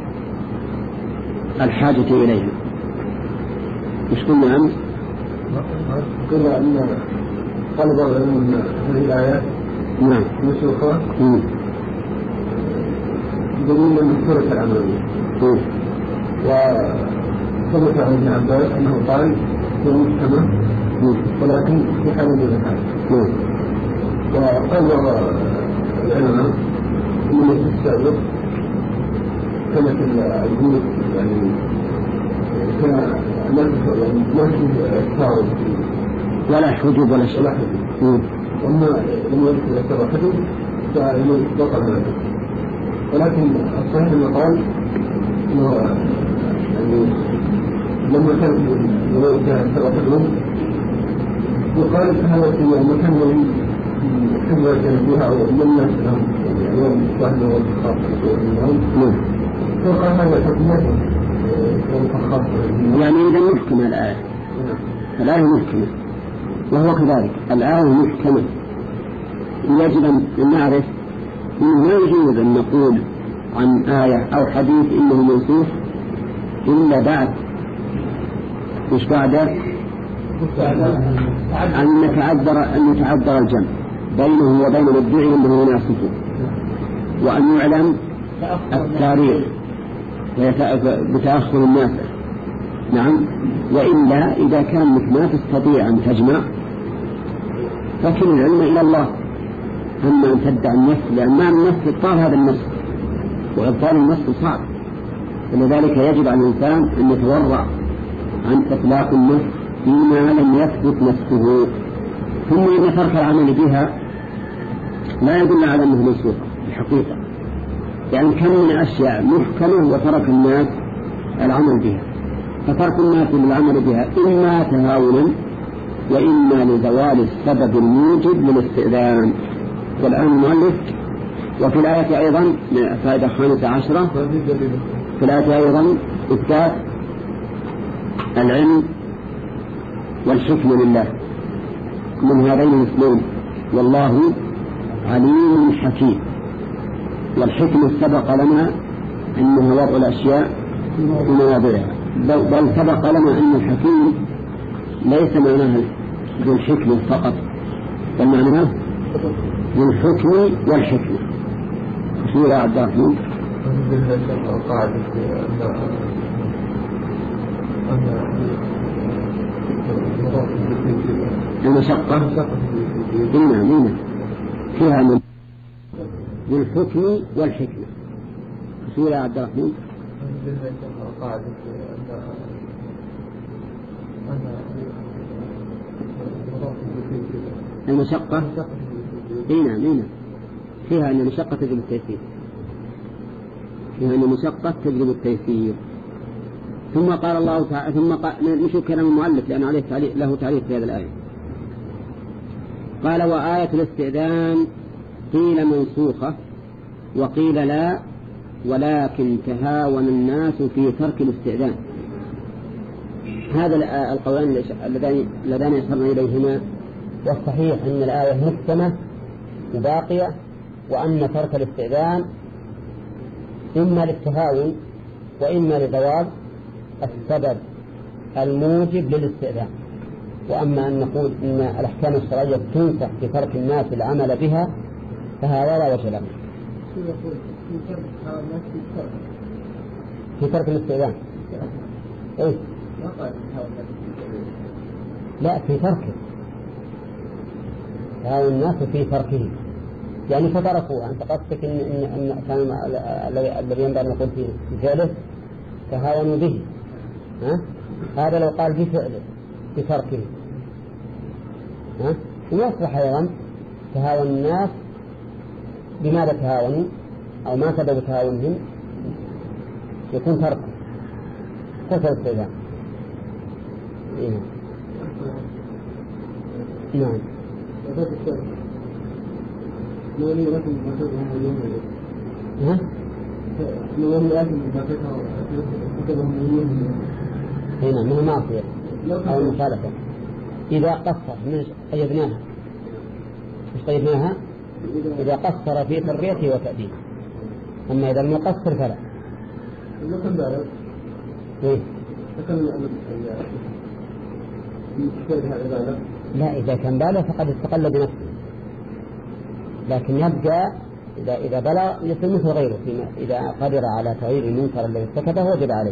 الحاجة إليها. مش قلنا أمس؟
قلنا أن طلب العلم من هذه الآيات
نعم
منسوخة دليل من ترك العمل بها. وثبت عن ابن عباس أنه قال في المحكمة ولكن في حال من الحال. وقال العلماء من السابق كانت الجنود يعني كان ما في التعارض
ولا حجب ولا شيء،
وأما لما يذكر حجب فيطلق هذا. ولكن الصحيح أنه قال أنه يعني لما كان يذكر حجب وقال هذا في مكان من حجبة بها أو من الناس لهم يعني يوم واحد والخاص منهم
يعني إذا محكمة الآية، الآية محكمة وهو كذلك، الآية محكمة. يجب أن نعرف أنه لا يجوز أن نقول عن آية أو حديث إنه منسوخ إلا بعد مش بعد أن نتعذر أن يتعذر الجمع بينه وبين المدعي أنه ناسخه، وأن يعلم التاريخ بتأخر الناس. نعم. وإلا إذا كان ما تستطيع أن تجمع فكل العلم إلى الله. أما أن تدعي النص، لأن معنى النص إبطال هذا النص، وإبطال النص صعب، ولذلك يجب على الإنسان أن يتورع عن إطلاق النص فيما لم يثبت نفسه. ثم إذا ترك العمل بها لا يدل على أنه منسوخ الحقيقة، يعني كم من أشياء محكمة وترك الناس العمل بها، فترك الناس للعمل بها إما تهاونا وإما لزوال السبب الموجب للاستئذان. والآن المؤلف وفي الآية أيضا فائدة خامسة عشرة، في الآية أيضا إثبات العلم والحكم لله من هذين الاثنين، والله عليم حكيم. والحكم سبق لنا أنه وضع الأشياء في مواضعها، بل سبق لنا أن الحكيم ليس معناه ذو الحكم فقط، بل معناه ذو الحكم والحكمة. سورة عبد الرحمن المشقة هنا هنا فيها من ذو الحكم والحكمة. سورة عبد الرحمن المشقة هنا هنا فيها أن المشقة تجلب التيسير، فيها أن المشقة تجلب التيسير. ثم قال الله تعالى، ثم قال نشوف كلام المؤلف لأن عليه تعليق له تعليق في هذه الآية. قال وآية الاستئذان قيل منسوخة وقيل لا، ولكن تهاون الناس في ترك الاستئذان. هذا القولان اللذان يشرنا إليهما، والصحيح أن الآية محكمة وباقية، وأن ترك الاستئذان إما للتهاون وإما لزوال السبب الموجب للاستئذان. وأما أن نقول إن الأحكام الشرعية تنسخ في ترك الناس العمل بها فهذا لا وجه له. في ترك الاستئذان إيه؟ لا، في تركه، تهاون الناس في تركه، يعني فتركوها. أنت قصدك إن إن إن كان الذي ينبغي أن نقول في فعله تهاونوا به، ها؟ هذا لو قال في فعله في تركه، ها؟ ويصبح أيضا تهاون الناس بماذا تهاونوا أو ما سبب تهاونهم، يكون ترك كسر الاستئذان. إيه. نعم. ها؟ هنا من المعصية أو المخالفة. إذا قصر من قيدناها، مش قيدناها إذا قصر في تربيته وتأديبه، أما إذا لم يقصر فلا. إيه؟ لا، إذا كان بالغ فقد استقل بنفسه، لكن يبقى إذا إذا بلغ يصير مثل غيره، إذا قدر على تغيير المنكر الذي ارتكبه وجب عليه.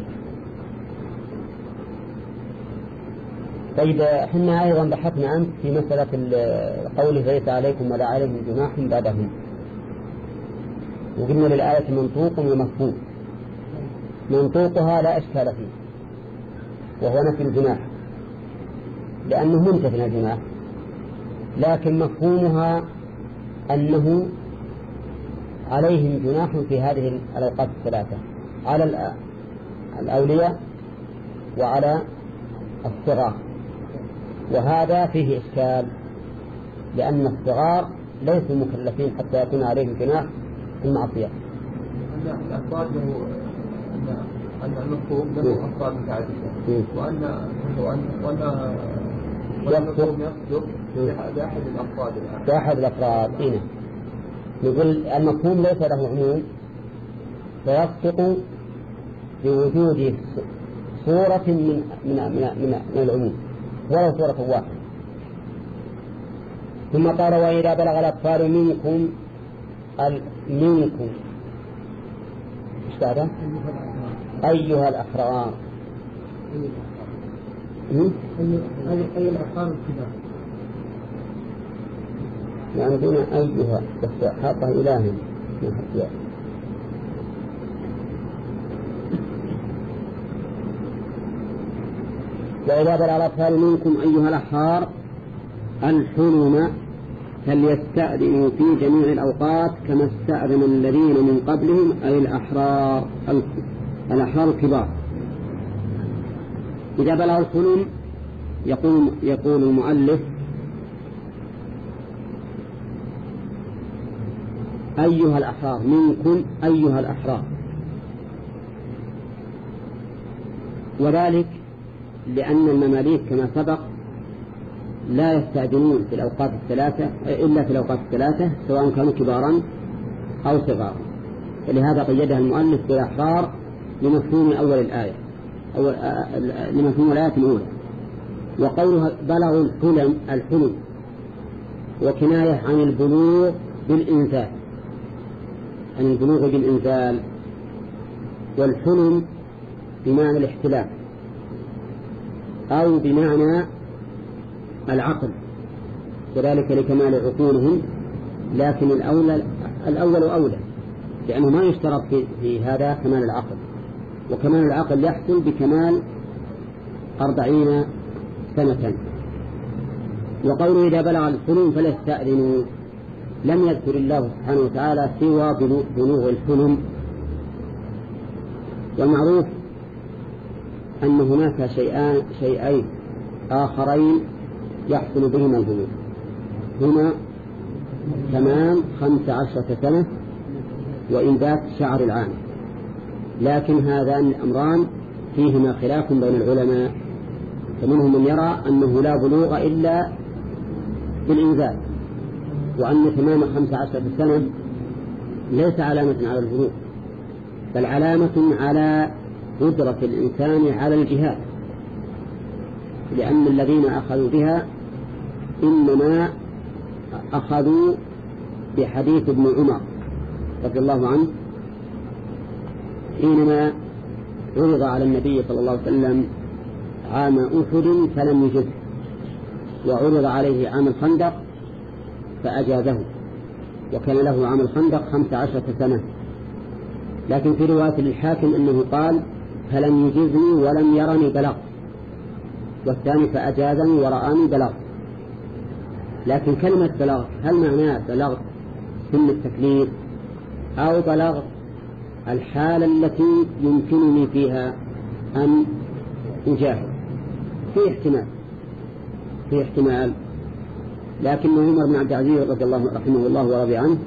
طيب احنا أيضا بحثنا أمس في مسألة قوله ليس عليكم ولا عليهم جناح بعدهم، وقلنا للآية منطوق ومفهوم. منطوقها لا إشكال فيه وهو نفي الجناح لأنه منتفي الجناح، لكن مفهومها أنه عليهم جناح في هذه الأوقات الثلاثة، على الأولياء وعلى الصغار، وهذا فيه إشكال لأن الصغار ليسوا مكلفين حتى يكون عليهم جناح في المعصية.
أن المفهوم له أفراد متعددة وأن وأن وأن والمفهوم يصدق بأحد الأفراد
بأحد الأفراد. هنا يقول المفهوم ليس له عموم فيصدق بوجود صورة من من من من, من العموم ولو صورة واحدة. ثم قال وإذا بلغ الأطفال منكم منكم ايش بعده؟ أيها الأحرار.
أي الأحرار الكبار
يعني دون أيها بس حاطه إلهي وإذا بلغ الأطفال منكم أيها الأحرار الحلم فليستأذنوا في جميع الأوقات كما استأذن الذين من قبلهم أي الأحرار الأحرار الكبار. إذا بلغ الحلم يقول, يقول المؤلف أيها الأحرار منكم أيها الأحرار، وذلك لأن المماليك كما سبق لا يستأذنون في الأوقات الثلاثة إلا في الأوقات الثلاثة سواء كانوا كبارا أو صغارا، ولهذا قيدها المؤلف بالأحرار لمفهوم أول الآية أو لمفهوم الآية الأولى. وقولها بلغوا الحلم الحلم وكناية عن البلوغ بالإنزال عن البلوغ بالإنزال والحلم بمعنى الاحتلال أو بمعنى العقل وذلك لكمال عقولهم، لكن الأول الأول أولى لأنه ما يشترط في, في هذا كمال العقل، وكمال العقل يحصل بكمال أربعين سنة. وقوله إذا بلغ الحلم فليستأذنوا لم يذكر الله سبحانه وتعالى سوى بلوغ الحلم. والمعروف أن هناك شيئان شيئين آخرين يحصل بهما البلوغ، هما تمام خمس عشرة سنة وإنبات شعر العام، لكن هذان الأمران فيهما خلاف بين العلماء، فمنهم من يرى أنه لا بلوغ إلا بالإنزال، وأن تمام خمس عشرة سنة ليس علامة على البلوغ بل علامة على قدرة الإنسان على الجهاد، لأن الذين أخذوا بها إنما أخذوا بحديث ابن عمر رضي الله عنه حينما عرض على النبي صلى الله عليه وسلم عام أحد فلم يجزه، وعرض عليه عام الخندق فأجازه، وكان له عام الخندق خمس عشرة سنة. لكن في رواية للحاكم أنه قال فلم يجزني ولم يرني بلغت، والثاني فأجازني ورآني بلغت. لكن كلمة بلغت هل معناه بلغت سن التكليف أو بلغت الحالة التي يمكنني فيها أن أجاهد؟ في احتمال في احتمال لكن عمر بن عبد العزيز رضي الله رحمه الله ورضي عنه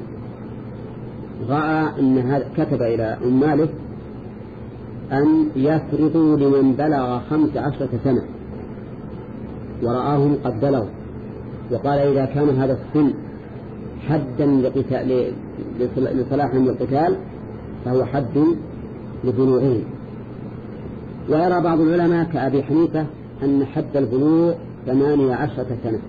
رأى أن هذا كتب إلى عماله أن يفرضوا لمن بلغ خمس عشرة سنة ورآهم قد بلغوا، وقال إذا كان هذا السن حدا لصلاحهم للقتال فهو حد لبلوغهم. ويرى بعض العلماء كأبي حنيفة أن حد البلوغ ثمانية عشرة سنة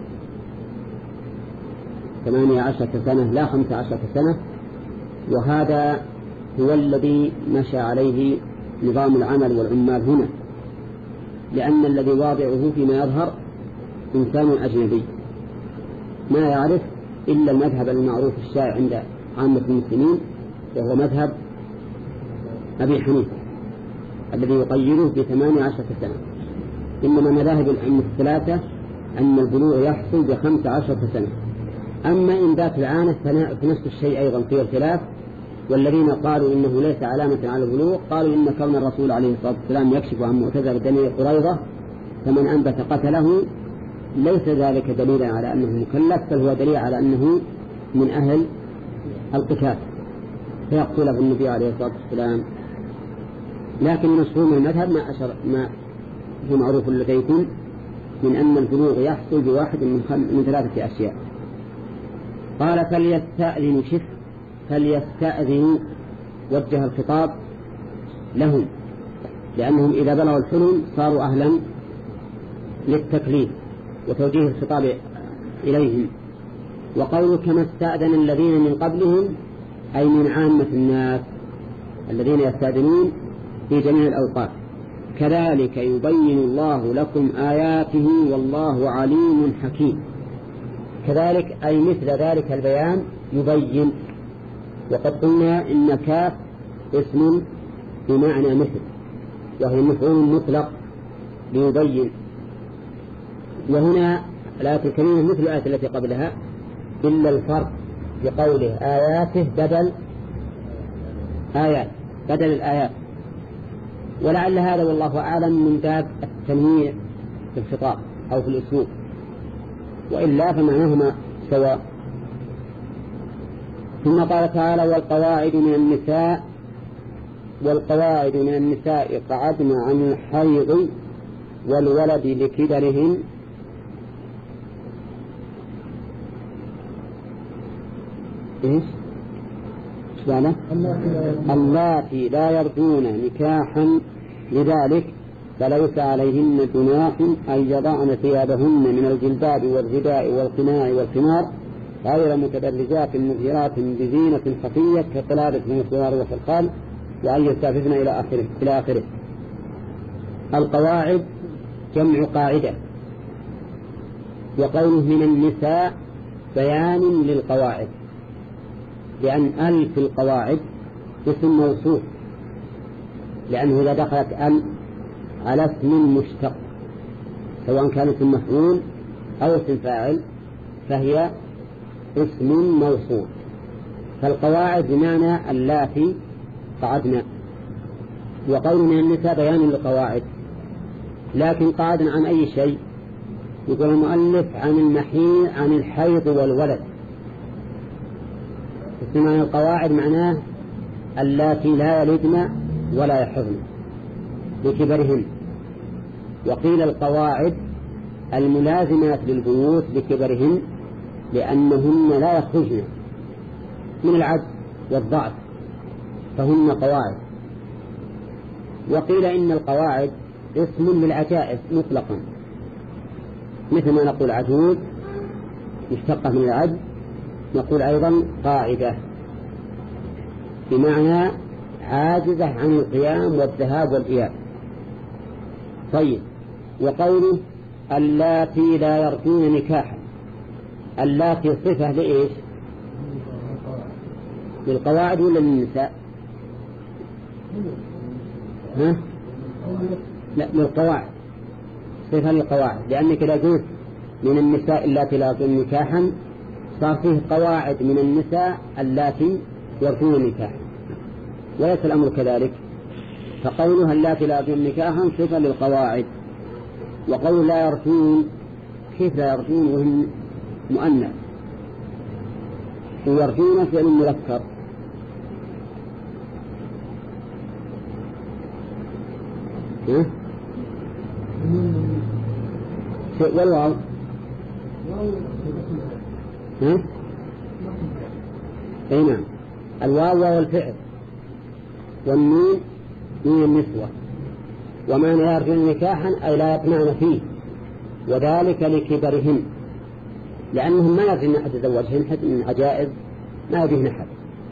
ثمانية عشرة سنة لا خمسة عشرة سنة، وهذا هو الذي مشى عليه نظام العمل والعمال هنا، لأن الذي واضعه فيما يظهر إنسان أجنبي ما يعرف إلا المذهب المعروف الشائع عند عامة المسلمين، وهو مذهب أبي حنيفة الذي يقيده بثمانية عشرة سنة. إنما مذاهب الأئمة الثلاثة أن البلوغ يحصل بخمس عشرة سنة. أما إنبات العانة فنفس الشيء أيضا فيه الخلاف، والذين قالوا إنه ليس علامة على البلوغ قالوا إن كون الرسول عليه الصلاة والسلام يكشف عن معتذر بني قريظة فمن أنبت قتله ليس ذلك دليلا على أنه مكلف، بل هو دليل على أنه من أهل القتال فيقتله النبي عليه الصلاة والسلام لكن المشهور من المذهب ما أشر ما هو معروف لديكم من أن البلوغ يحصل بواحد من, من ثلاثة أشياء. قال فليستأذنوا شف فليستأذنوا وجه الخطاب لهم لأنهم إذا بلغوا الحلم صاروا أهلا للتكليف وتوجيه الخطاب إليهم. وقوله كما استأذن الذين من قبلهم أي من عامة الناس الذين يستأذنون في جميع الأوقات. كذلك يبين الله لكم آياته والله عليم حكيم. كذلك أي مثل ذلك البيان يبين. وقد قلنا إن كاف اسم بمعنى مثل وهي مفعول مطلق ليبين. وهنا الآية الكريمة مثل الآية التي قبلها إلا الفرق بقوله آياته بدل آيات بدل الآيات. ولعل هذا والله أعلم من باب التنويع في الخطاب أو في الأسلوب وإلا فمعناهما سواء. ثم قال تعالى والقواعد من النساء والقواعد من النساء قعدن عن الحيض والولد لكبرهن إيش سؤاله اللاتي لا يرجون نكاحا لذلك فليس عليهن جناح أن يضعن ثيابهن من الجلباب والرداء والقناع والخمار غير متبرجات مظهرات بزينة خفية كقلادة والسوار والخلخال وأن يستعففن إلى آخره إلى آخره. القواعد جمع قاعدة. وقوله من النساء بيان للقواعد لأن أل في القواعد اسم موصوف لأنه إذا دخلت أل على اسم مشتق سواء كان اسم مفعول أو اسم فاعل فهي اسم موصوف. فالقواعد بمعنى اللاتي قعدنا. وقول من النساء بيان للقواعد لكن قعدنا عن أي شيء يقول المؤلف عن المحيض عن الحيض والولد. اسمع القواعد معناه اللاتي لا يلدن ولا يحضن لكبرهن. وقيل القواعد الملازمات للبيوت لكبرهن لأنهن لا يخرجن من العجز والضعف فهن قواعد. وقيل إن القواعد اسم للعجائز مطلقا مثل ما نقول عجوز مشتقة من العجز نقول أيضا قاعدة بمعنى عاجزة عن القيام والذهاب والإياب. طيب وقوله اللاتي لا يرجون نكاحا اللاتي صفة لإيش للقواعد ولا للنساء ها؟ لا للقواعد صفة للقواعد لأنك لا جزء من النساء اللاتي لا يرجون نكاحا صار فيه قواعد من النساء اللاتي يرجون نكاحا وليس الأمر كذلك. فقولها اللاتي لا يرجون نكاحا صفة للقواعد. وقول لا يرجون كيف لا يرجون وهم مؤنث ويرجون فعل مذكر ها والواو ها اي نعم الواو والفعل والنون من النسوة وما لا يرجون نكاحا أي لا يطمعن فيه وذلك لكبرهن لأنهم ما يرجون أحد يتزوجهن حتى من عجائز ما يرجون أحد.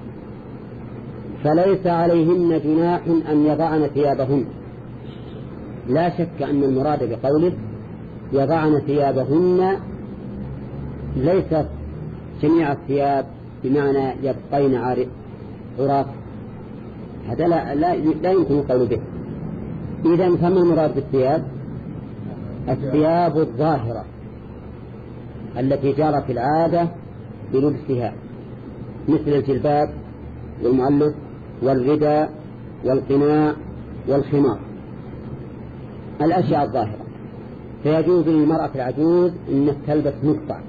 فليس عليهن جناح أن يضعن ثيابهن. لا شك أن المراد بقوله يضعن ثيابهن ليس جميع الثياب بمعنى يبقين عراق هذا لا, لا, لا يمكن القول به. إذن فما المراد بالثياب الثياب الظاهرة التي جرت العادة بلبسها مثل الجلباب والمؤلف والرداء والقناع والخمار الأشياء الظاهرة. فيجوز للمرأة العجوز أن تلبس مقطع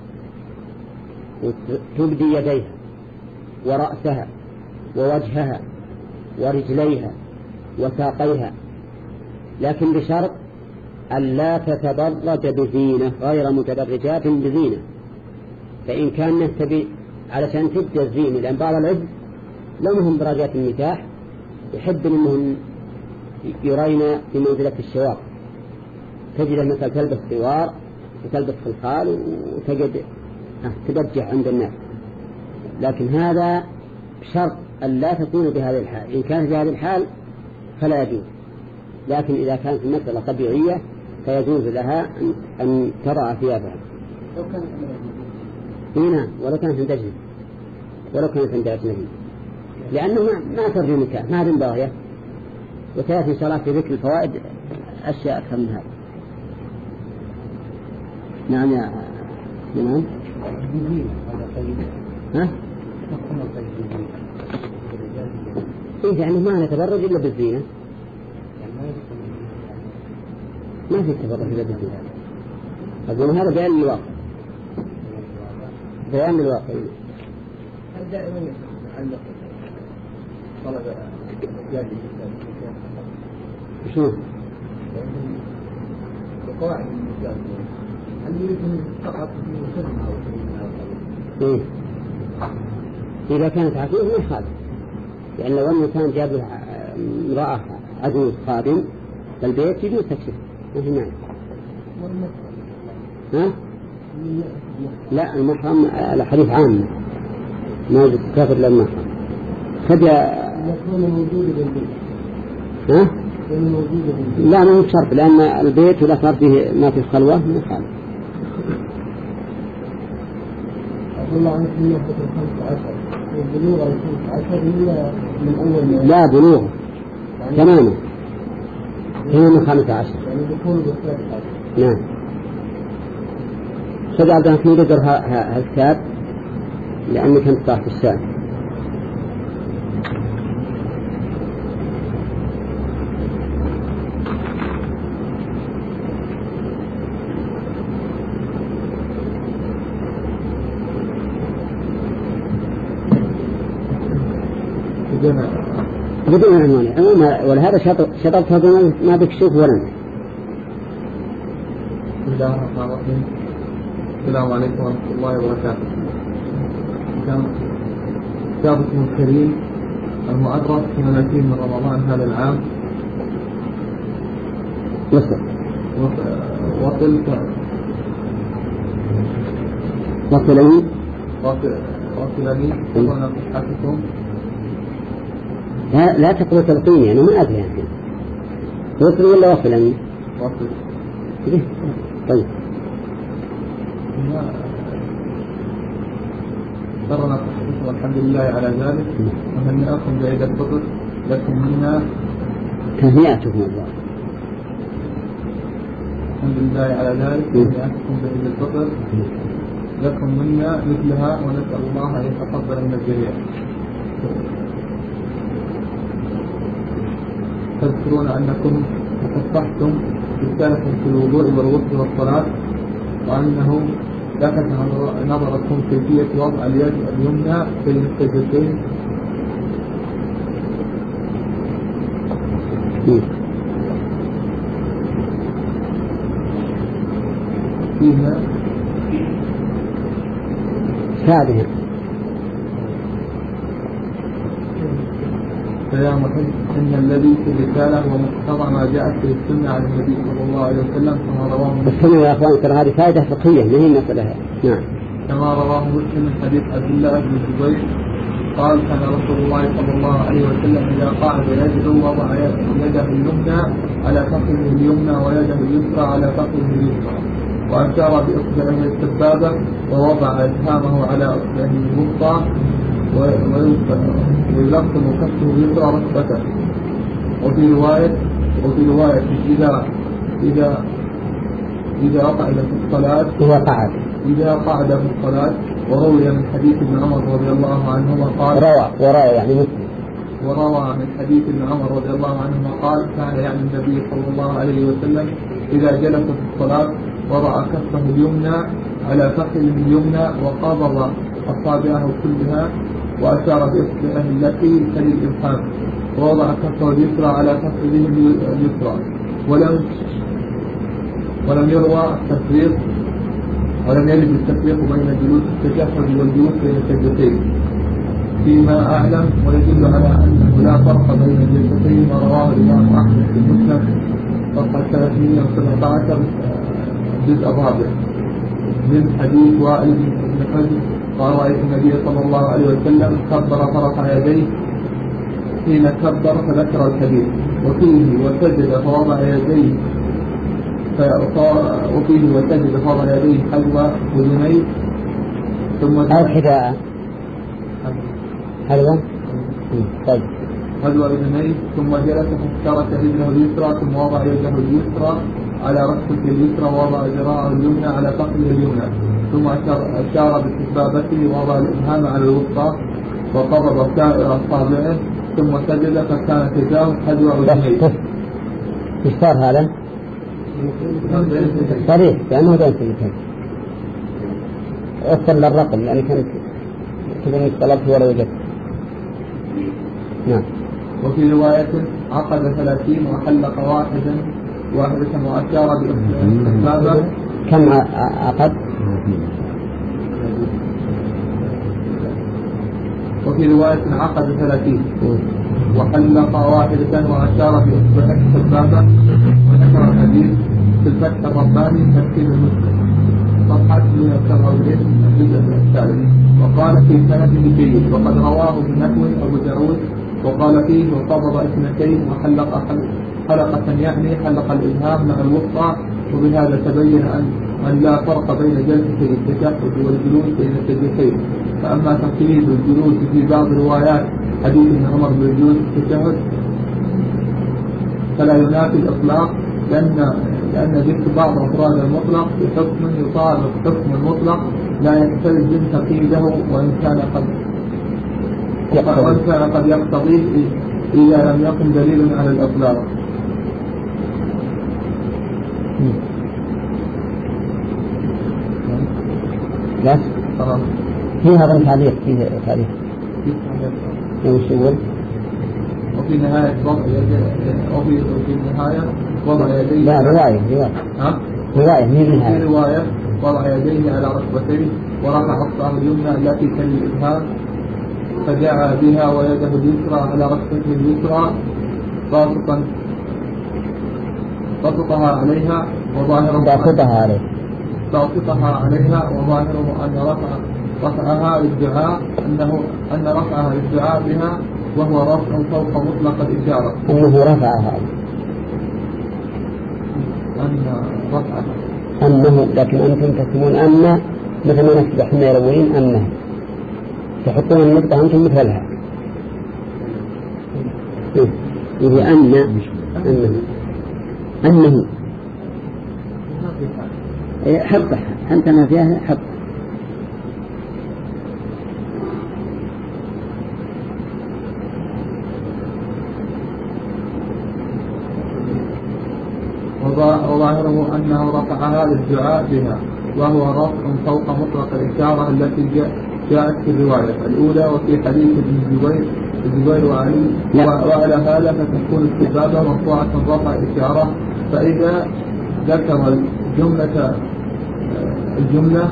وتبدي يديها ورأسها ووجهها ورجليها وساقيها، لكن بشرط ألا تتبرج بزينة غير متبرجات بزينة. فإن كان نستبي علشان تبدأ الزينة، لأن بعض العبد لهم درجات النكاح يحب أنهم يرين في منزلة الشواق، تجد مثلا تلبس سوار وتلبس خلخال وتجد تبجح عند الناس، لكن هذا شرط أن لا تكون بهذه الحال. إن كانت بهذه الحال فلا يجوز، لكن إذا كانت المسألة طبيعية فيجوز لها أن تضع ثيابها.
لو كانت
هنا ولو كانت عند ولو كانت عند أجنبي، لأنه ما ترجو نكاح، ما هذه باغية. وسيأتي إن شاء الله في ذكر الفوائد أشياء أكثر من هذا. نعم يا نعم. ها؟ إيه يعني ما نتبرج إلا بالزينة، ما في تبرج إلا بالزينة. أقول هذا بيان للواقع، بيان للواقع.
هل دائما يتعلق طلب جاد الإسلام؟
شو؟
بقواعد الإسلام هل يريد أن فقط يسلم أو
إيه؟ إذا كانت عفيفة ما يخالف، لأن لو أنه كان جاب له امرأة عجوز خادم فالبيت يجوز تكشف، ما في معنى. ها؟ لا المحرم على حديث عام ما يجوز كافر للمحرم. قد
يكون موجود بالبيت.
ها؟ لا ما هو شرط، لأن البيت ولا صار فيه ما في خلوة ما يخالف.
الله عنك من يحدث الخمس عشر والبلوغ الخمس عشر إلا من أول
لا بلوغ تماما هنا من خمسة عشر
يعني دخول بثلاث عشر.
نعم. خذ عبد الحميد اقرأ هالكتاب لأني كنت صاحب الشام. بدون عنوان عموما، ولهذا شطرت هذا ما بكشوف ولا.
بسم الله الرحمن الرحيم. السلام عليكم ورحمة الله وبركاته. كتابكم الكريم المؤرخ في ثلاثين من رمضان هذا العام.
وصل
وصل
وصلني
وصلني وصلنا صحتكم.
لا لا تقول تلقيني أنا ما أدري يعني. وصل ولا وصلني؟
وصل.
طيب.
درنا صحتكم والحمد لله على ذلك، وهنئكم بعيد الفطر لكم منا.
تهنئتكم الله.
الحمد لله على ذلك، وهنئكم بعيد الفطر لكم منا مثلها، ونسأل الله أن يتقبل من الجميع. تذكرون أنكم تصحتم بالثالث في الوضوء والغسل والصلاة، وأنه لفت نظركم كيفية وضع اليد اليمنى بين السجدتين فيها
هذه.
فيا محب إن الذي في الرسالة ومقتضى ما جاءت في السنة عن النبي صلى الله عليه وسلم كما رواه مسلم.
السنة يا أخوان ترى هذه فائدة فقهية ما هي المسألة. نعم.
كما رواه مسلم من حديث عبد الله بن الزبير قال كان رسول الله صلى الله عليه وسلم إذا قعد يدعو وضع يده اليمنى على فخذه اليمنى ويده اليسرى على فخذه اليسرى، وأشار بإصبعه السبابة ووضع إبهامه على إصبعه الوسطى ويلقن كفه اليسرى ركبته. وفي رواية وفي رواية إذا إذا إذا قعد في الصلاة
إذا قعد
إذا قعد في الصلاة. وروي من حديث ابن عمر رضي الله عنهما قال
روى وروى يعني مسلم
وروى من حديث ابن عمر رضي الله عنهما قال كان يعني النبي صلى الله عليه وسلم إذا جلس في الصلاة وضع كفه اليمنى على فخذه اليمنى وقبض أصابعه كلها وأشار بإصبعه التي تلي الإبهام ووضع كفه اليسرى على فخذه اليسرى. ولم ولم يروى التفريق ولم يرد التفريق بين جلوس التشهد والجلوس بين السجدتين فيما أعلم، ويدل على أنه لا فرق بين الجلستين ما رواه الإمام أحمد في المسند صفحة ثلاثمائة وسبعة عشر جزء الرابع من حديث وائل بن حجر قال رأيت النبي صلى الله عليه وسلم كبر فرفع يديه حين كبر فذكر الحديث، وفيه وسجد فوضع يديه وفيه وسجد فوضع يديه حذو أذنيه ثم
أو حذاء حذو طيب
حذو أذنيه ثم جلس فافترش رجله اليسرى ثم وضع يده اليسرى على ركبته اليسرى ووضع ذراعه اليمنى على فخذه اليمنى ثم أشار بسبابته ووضع الإبهام على الوسطى وقبض سائر أصابعه ثم سجد فكان تجاه حذو أذنيه.
ايش صار هذا؟ صريح لأنه ده سجد أصل للرقم لأن كانت كذا طلبت ولا وجدت. نعم.
وفي رواية عقد ثلاثين وحلق واحدا واحدة وأشار بأسبابه.
كم عقد؟
وفي رواية عقد ثلاثين وحلق واحدة وأشار بأسبابه. وذكر الحديث في الفتح الرباني تفسير المسلم صفحة مئة وسبعة وعشرين الجزء الثالث. وقال في سنده جيد وقد رواه بنحو أبو داود وقال فيه وقبض اثنتين وحلق حلقة يعني حلق الإبهام مع الوسطى. وبهذا تبين أن أن لا فرق بين جلسة التشهد والجلوس بين السجدتين. فأما تقييد الجلوس في بعض روايات حديث ابن عمر بالجلوس في التشهد فلا ينافي الإطلاق، لأن لأن ذكر بعض أفراد المطلق بحكم يطابق حكم المطلق لا يستلزم تقييده وإن كان قد وإن كان قد يقتضيه إذا لم يكن دليل على الإطلاق.
لا فيها غير تعليق فيها تعليق وش يقول؟
وفي نهاية وضع وفي في النهاية وضع يديه.
لا رواية رواية
ها
رواية من النهاية.
في رواية وضع يديه على ركبتيه ورفع أصبعه اليمنى التي تلي الإبهام فدعا بها ويده اليسرى على ركبته اليسرى باسطا بسطها عليها وظاهره
باسطها عليها
باسطها عليها وظاهره أن رفع رفعها للدعاء أنه أن رفعها للدعاء بها وهو رفع فوق مطلق الإشارة.
أنه رفعها
أن رفعها
أنه لكن أنتم تكتبون أن مثل ما نكتب احنا يروين أنه تحطون النقطة أنتم مثلها يقول أن أنه أنه حطها أنت ما فيها حط.
وظاهره أنه رفعها للدعاء بها وهو رفع فوق مطلق الإشارة التي جاءت في الرواية الأولى وفي حديث ابن الزبير الزبير وعلي. وعلى هذا فتكون السبابة مرفوعة رفع إشارة. فإذا ذكر الجملة الجملة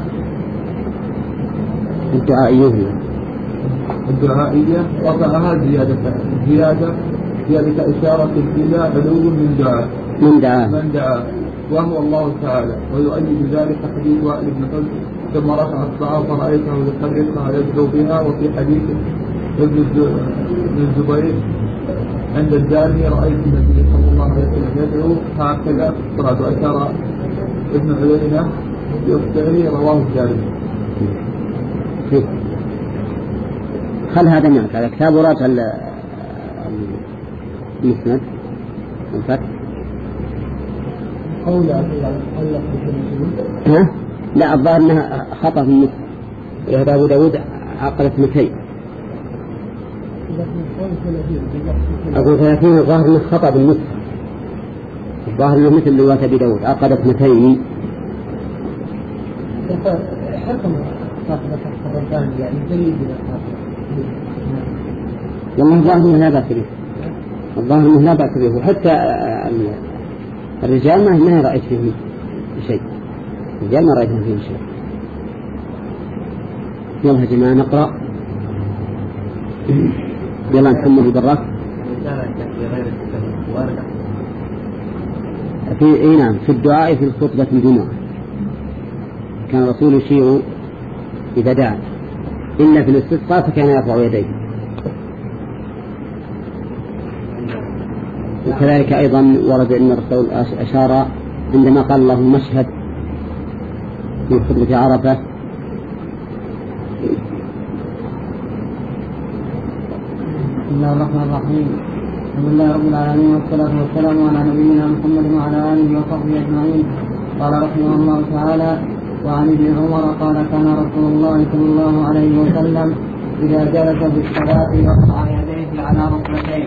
الدعائية
الدعائية رفعها زيادة زيادة زيادة إشارة إلى علو من دعاء
من دعاء
من دعاء وهو الله تعالى. ويؤيد ذلك حديث وائل بن حجر ثم رفع اصبعه فرأيته يحركها يدعو بها. وفي حديث ابن الزبير عند الدارمي رأيت النبي صلى الله عليه وسلم يدعو هكذا في الصلاة وأشار ابن عيينة بأصبعه رواه الدارمي.
خل هذا معك على كتاب وراء المسند الفتح
قوله
ها؟ لا الظاهر انها خطأ في النص. يا أبو داود عقد اثنتين أقول ثلاثين الظاهر انه خطأ بالنص. الظاهر انه مثل رواية أبي داود عقد اثنتين
حكم صاحب الرباني يعني جيد.
والله الظاهر انه لا بأس به
الظاهر أنه لا بأس به، وحتى الرجال ما ما رأيت فيهم شيء، الرجال ما رأيت فيهم شيء. يلا يا جماعة نقرأ. يلا نحمل البراك. في اي نعم في الدعاء في الخطبة الجمعة كان الرسول يشير إذا دعا، إلا في الاستسقاء فكان يرفع يديه. وكذلك أيضا ورد أن الرسول أشار عندما قال اللهم اشهد في خطبة عرفة
بسم الله الرحمن الرحيم. الحمد لله رب العالمين والصلاة والسلام على نبينا محمد وعلى آله وصحبه أجمعين. قال رحمه الله تعالى: وعن ابن عمر قال كان رسول الله صلى الله عليه وسلم إذا جلس بالصلاة رفع يديه على ركبتيه.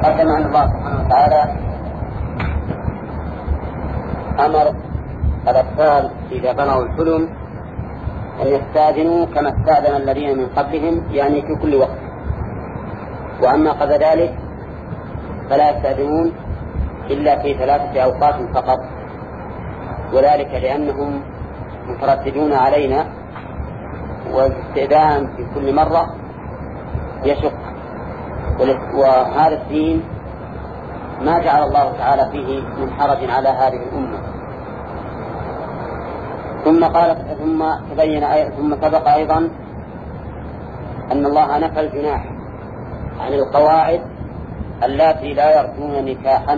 قدم أن الله سبحانه وتعالى أمر الأطفال إذا بلغوا الحلم أن يستأذنوا كما استأذن الذين من قبلهم، يعني في كل وقت. وأما قبل ذلك فلا يستأذنون إلا في ثلاثة أوقات فقط، وذلك لأنهم مترددون علينا، والاستئذان في كل مرة يشق، وهذا الدين ما جعل الله تعالى فيه من حرج على هذه الأمة. ثم قال ثم تبين ثم سبق أيضا أن الله نفى الجناح عن القواعد اللاتي لا يرجون نكاحا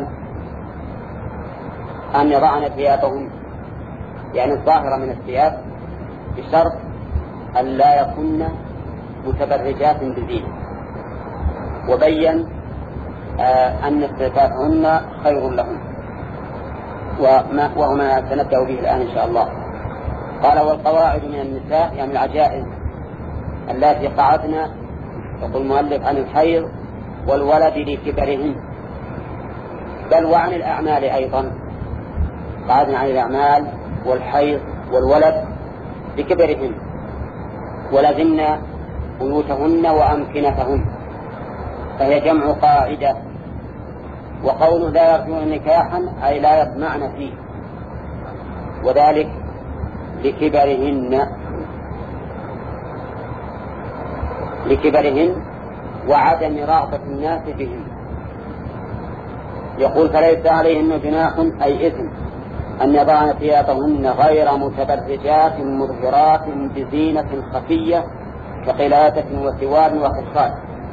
أن يضعن ثيابهم، يعني الظاهرة من الثياب، بشرط أن لا يكن متبرجات بزينة. وبين آه أن استعفافهن خير لهم، وما وهو ما سنبدأ به الآن إن شاء الله. قال والقواعد من النساء يعني العجائز التي قعدنا، يقول المؤلف عن الحيض والولد لكبرهن، بل وعن الأعمال أيضا، قعدنا عن الأعمال والحيض والولد لكبرهن، ولزمنا بيوتهن وأمكنتهن، فهي جمع قاعدة. وقوله لا يرجون نكاحا أي لا يطمعن فيه، وذلك لكبرهن لكبرهن وعدم رغبة الناس بهن. يقول فليس عليهن جناح أي إثم أن يضعن ثيابهن غير متبرجات مظهرات بزينة خفية كقلادة وسواد وخصال.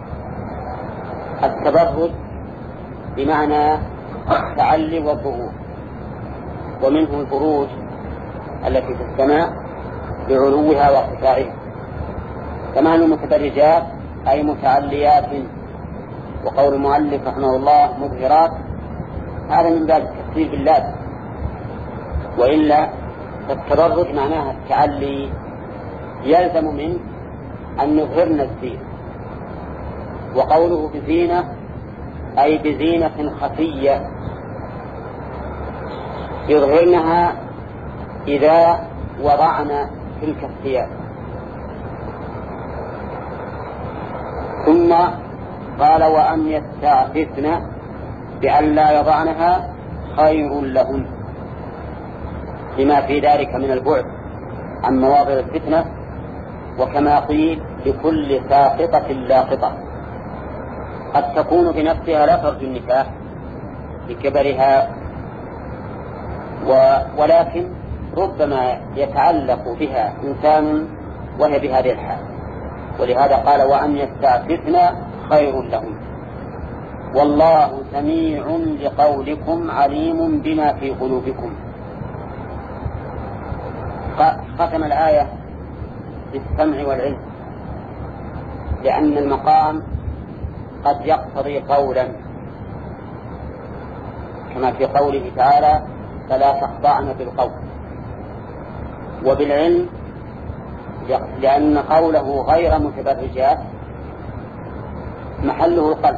التبرج بمعنى التعلي والظهور، ومنه البروج التي في السماء بعلوها وارتفاعها. كما أن المتبرجات أي متعليات، وقول المؤلف رحمه الله مظهرات هذا من باب التفسير بالله، وإلا فالتبرج معناها التعلي، يلزم منه أن يظهرن الزينة. وقوله بزينة أي بزينة خفية يظهرنها إذا وضعنا تلك الثياب. ثم قال وأن يستعففن بأن لا يضعنها خير لهن، لما في ذلك من البعد عن مواضع الفتنة، وكما قيل لكل ساقطة لاقطة، قد تكون بنفسها لا ترجو النكاح لكبرها، ولكن ربما يتعلق بها إنسان وهي بهذه الحال، ولهذا قال وأن يستعففن خير لهم. والله سميع لقولكم عليم بما في قلوبكم. ختم الآية بالسمع والعلم، لأن المقام قد يقتضي قولا، كما في قوله تعالى فلا تخضعن بالقول، وبالعلم لأن قوله غير متبرجات محله القلب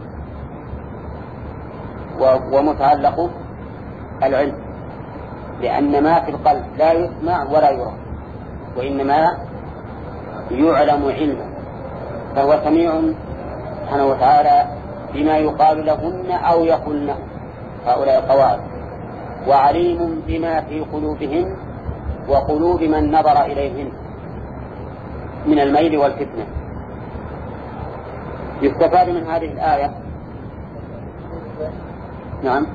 ومتعلقه العلم، لأن ما في القلب لا يسمع ولا يرى، وإنما يعلم علمه، فهو سميع سبحانه وتعالى بما يقال لهن أو يقولن هؤلاء القواعد، وعليم بما في قلوبهن وقلوب من نظر إليهن من الميل والفتنة. يستفاد من هذه الآية نعم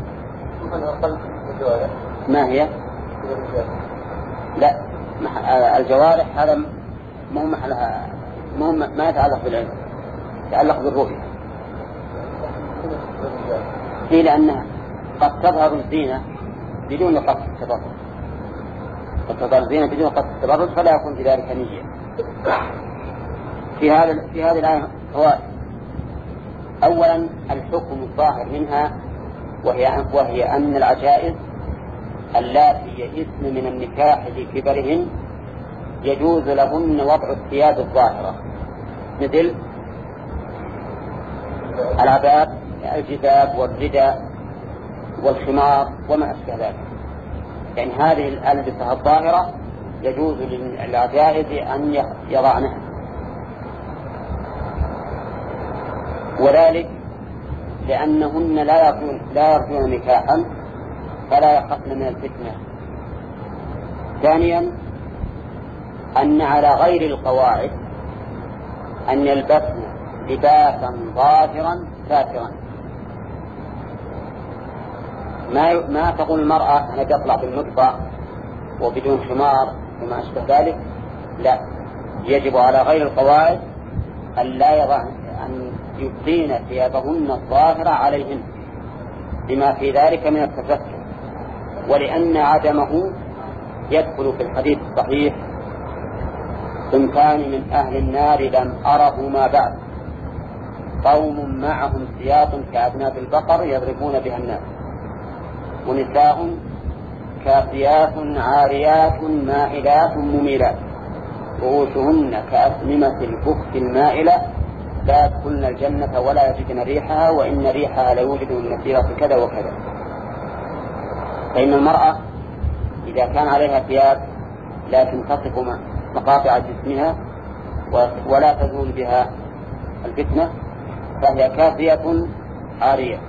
ما هي لا الجوارح هذا مو محلها، مو ما يتعلق بالعلم، يتعلق بالرؤية، هي لأنها قد تظهر الزينة بدون قصد التبرج، قد تظهر الزينة بدون قصد التبرج فلا يكون في ذلك نية. في هذا في هذه الآية فوائد. أولا الحكم الظاهر منها وهي وهي أن العجائز اللاتي يئسن من النكاح لكبرهن يجوز لهن وضع الثياب الظاهرة مثل العباءة كالجباب والرداء والخمار وما أشبه ذلك. يعني هذه الألبسة الظاهرة يجوز للعجائز أن يضعنها، وذلك لأنهن لا يرجون, لا يرجون نكاحا فلا يخافن من الفتنة. ثانيا أن على غير القواعد أن يلبسن لباسا ظاهرا ساترا. ما ما تقول المرأة أنا تطلع بالمطبع وبدون خمار وما أشبه ذلك، لا، يجب على غير القواعد أن لا يضع أن يبقين ثيابهن الظاهرة عليهن بما في ذلك من التفكر، ولأن عدمه يدخل في الحديث الصحيح: صنفان من أهل النار لم أره ما بعد، قوم معهم سياط كأذناب البقر يضربون بها الناس، ونساء كاسيات عاريات مائلات مميلات رؤوسهن كأسنمة البخت المائلة لا يدخلن الجنة ولا يجدن ريحها وإن ريحها ليوجد من مسيرة كذا وكذا. فإن المرأة إذا كان عليها ثياب لكن تصف مقاطع جسمها ولا تزول بها الفتنة فهي كافية عارية.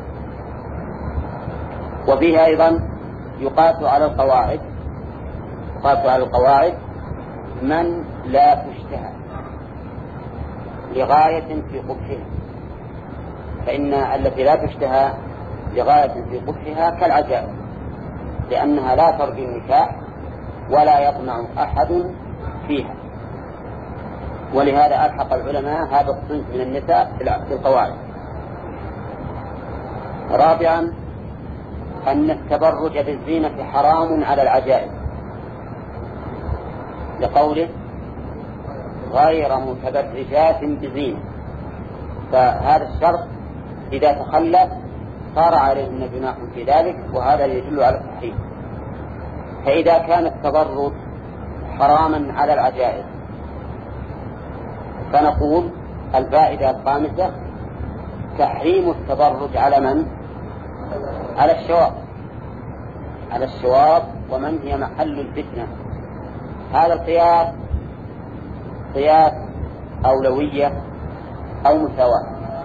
وفيها أيضا يقاس على القواعد يقاس على القواعد من لا تشتهى لغاية في قبحها، فإن التي لا تشتهى لغاية في قبحها كالعجائز، لأنها لا ترجي النكاح ولا يطمع أحد فيها، ولهذا ألحق العلماء هذا الصنف من النساء في القواعد. رابعا أن التبرج بالزينة حرام على العجائز، لقوله غير متبرجات بزينة، فهذا الشرط إذا تخلف صار عليهن جناح في ذلك، وهذا يدل على التحريم. فإذا كان التبرج حراما على العجائز فنقول الفائدة الخامسة تحريم التبرج على من؟ على الشواب على الشواب ومن هي محل الفتنة. هذا القياس قياس أولوية أو مساواة.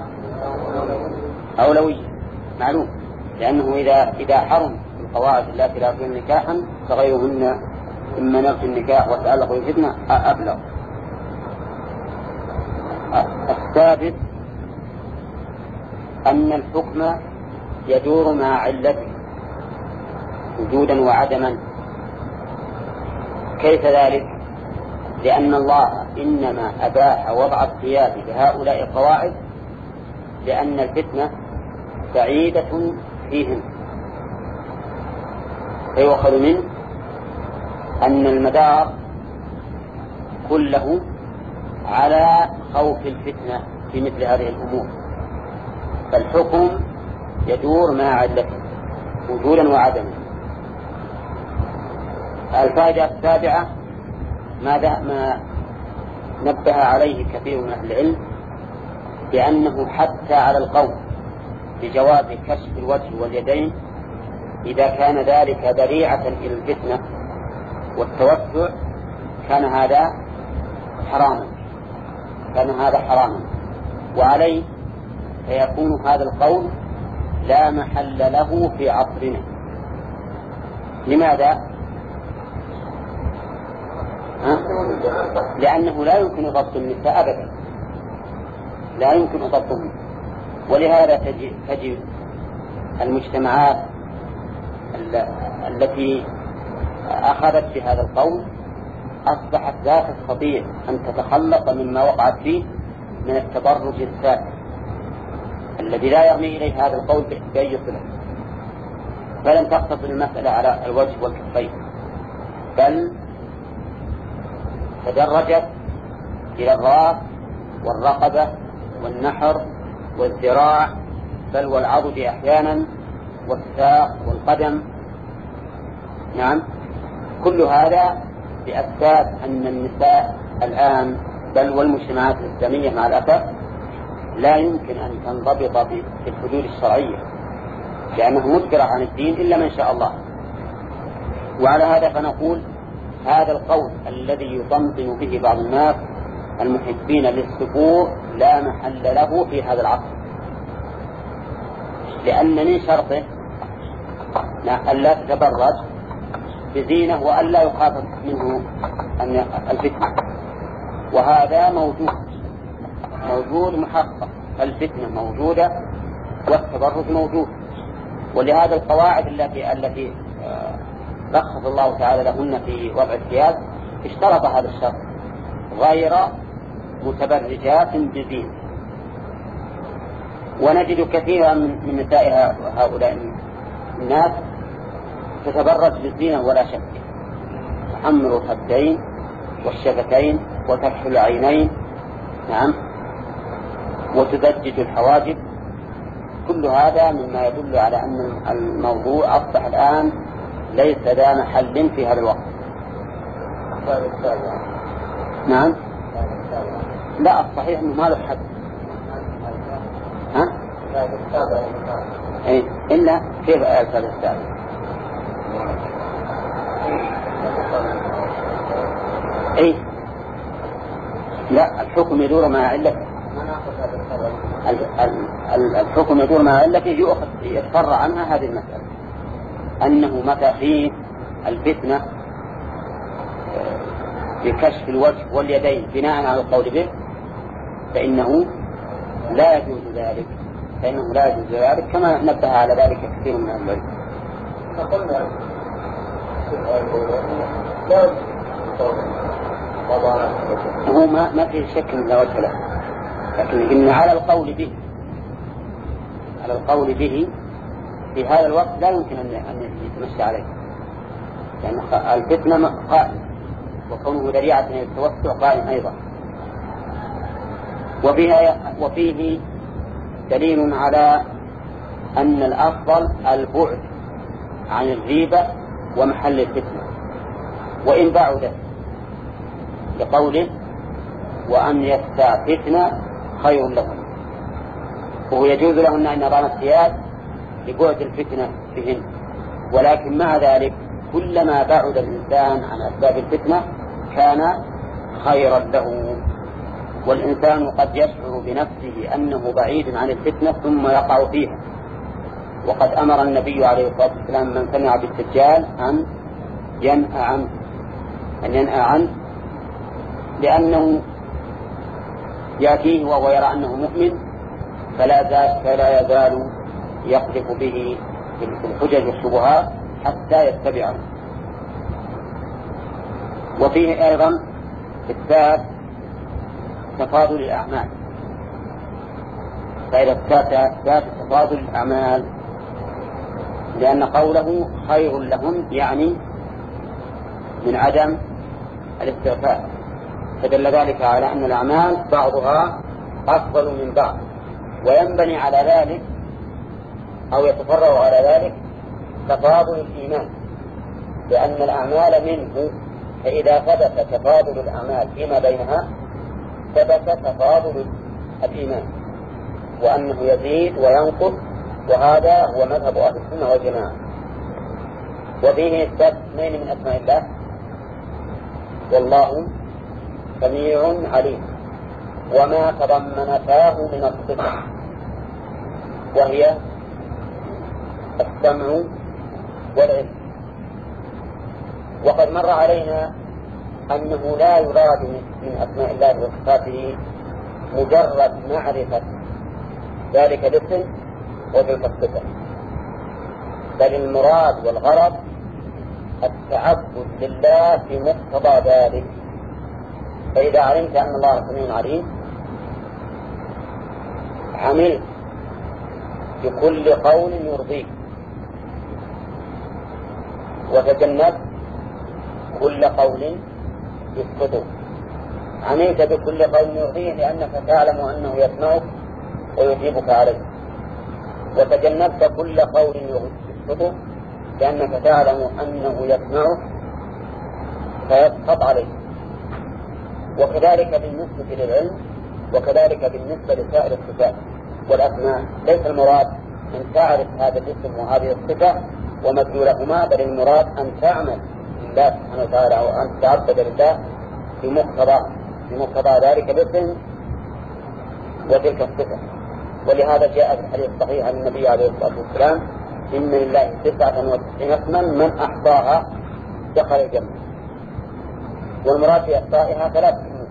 أولوية معلوم، لأنه إذا إذا حرم القواعد التي لا يرجون نكاحا فغيرهن إما نفس النكاح وتعلق بالفتنة أبلغ. السادس أن الحكم يدور مع علته وجودا وعدما. كيف ذلك؟ لأن الله إنما أباح وضع الثياب لهؤلاء القواعد لأن الفتنة بعيدة فيهم، فيؤخذ منه أن المدار كله على خوف الفتنة في مثل هذه الأمور، فالحكم يدور مع علته وجودا وعدما. الفائدة السابعة ماذا ما نبه عليه كثير من أهل العلم، بأنه حتى على القول بجواز كشف الوجه واليدين إذا كان ذلك ذريعة إلى الفتنة والتوسع كان هذا حراما كان هذا حراما وعليه فيكون هذا القول لا محل له في عصرنا. لماذا؟ ها؟ لأنه لا يمكن ضبط النساء أبدا، لا يمكن ضبطهم، ولهذا تجد المجتمعات التي أخذت بهذا القول أصبحت لا تستطيع أن تتخلص مما وقعت فيه من التبرج السائر الذي لا يرمي إليه هذا القول بأي صلة، فلن تقتصر المسألة على الوجه والكفين، بل تدرجت إلى الرأس والرقبة والنحر والذراع بل والعضد أحيانا والساق والقدم. نعم، كل هذا بأسباب أن النساء الآن بل والمجتمعات الإسلامية مع الأسف لا يمكن أن تنضبط بالحدود الشرعية، لأنه مدبر عن الدين إلا من شاء الله. وعلى هذا فنقول هذا القول الذي يطمطم به بعض الناس المحبين للسفور لا محل له في هذا العصر، لأن من شرطه أن لا تتبرج بزينة وأن لا يخاف منه الفتنة، وهذا موجود موجود محقق، الفتنة موجودة والتبرج موجود. ولهذا القواعد التي التي رخص الله تعالى لهن في وضع الثياب اشترط هذا الشرط غير متبرجات بزينة. ونجد كثيرا من نساء هؤلاء الناس تتبرج بالزينة ولا شك، تحمر الخدين والشفتين وتكحل العينين، نعم، وتدجج الحواجب. كل هذا مما يدل على أن الموضوع أصبح الآن ليس ذا محل في هذا الوقت. نعم، لا، الصحيح أنه ما له حد. ها؟ إيه؟ إلا كيف آية هذا السابق؟ إيه؟ لا، الحكم يدور مع علته. الحكم يدور مع علته يؤخذ يتفرع عنها هذه المسألة، أنه متى فيه الفتنة بكشف الوجه واليدين بناء على القول به فإنه لا يجوز ذلك، فإنه لا يجوز ذلك كما نبه على ذلك كثير من العلماء. هو ما ما في شك من لا وجه له، لكن إن على القول به على القول به في هذا الوقت لا يمكن أن أن يتمشى عليه، لأن الفتنة قائم وكونه ذريعة للتوسع قائم أيضا. وفيها وفيه دليل على أن الأفضل البعد عن الغيبة ومحل الفتنة وإن بعدت، لقوله وأن يستعفتن خير لهم، وهو يجوز لهن أن يضعن الثياب لبعد الفتنة بهن، ولكن مع ذلك كلما بعد الإنسان عن أسباب الفتنة كان خيرا له. والإنسان قد يشعر بنفسه أنه بعيد عن الفتنة ثم يقع فيها، وقد أمر النبي عليه الصلاة والسلام من سمع بالدجال أن ينأى عنه أن ينأى عنه لأنه يأتيه وهو يرى أنه مؤمن فلا زال فلا يزال يقذف به في الحجج والشبهات حتى يتبعه. وفيه أيضا إثبات تفاضل الأعمال، فإذا إثبات تفاضل الأعمال لأن قوله خير لهم يعني من عدم الاستغفار، فدل ذلك على أن الأعمال بعضها أفضل من بعض، وينبني على ذلك أو يتفرع على ذلك تفاضل الإيمان، لأن الأعمال منه، فإذا ثبت تفاضل الأعمال فيما بينها ثبت تفاضل الإيمان وأنه يزيد وينقص، وهذا هو مذهب أهل السنة والجماعة. وفيه إثبات اثنين من أسماء الله، والله سميع عليم، وما تضمنتاه من الصفة وهي السمع والعلم. وقد مر علينا أنه لا يراد من أسماء الله وصفاته مجرد معرفة ذلك الاسم وتلك الصفة، بل المراد والغرض التعبد لله في مقتضى ذلك. فإذا علمت أن الله سميع عليم عملت بكل قول يرضيك وتجنب كل قول يسقطه. عملت بكل قول يرضيه لأنك تعلم أنه يسمعك ويجيبك عليه، وتجنبت كل قول يسقطه لأنك تعلم أنه يسمعك فيسقط عليه. وكذلك بالنسبة للعلم
وكذلك بالنسبة لسائر الصفات والأسماء. ليس المراد أن تعرف هذا الاسم وهذه الصفة ومدلولهما، بل المراد أن تعمل لله سبحانه وتعالى أو أن تتعبد لله بمقتضى بمقتضى ذلك الاسم وتلك الصفة. ولهذا جاء في الحديث الصحيح عن النبي عليه الصلاة والسلام: إن لله تسعة وتسعين اسما من أحصاها دخل الجنة. والمراد في إحصائها ثلاث أمور: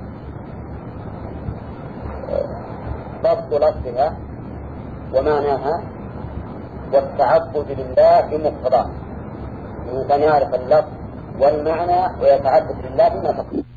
ضبط لفظها ومعناها والتعبد لله بمقتضاه، يعني كان يعرف اللفظ والمعنى ويتعبد لله بما تقول.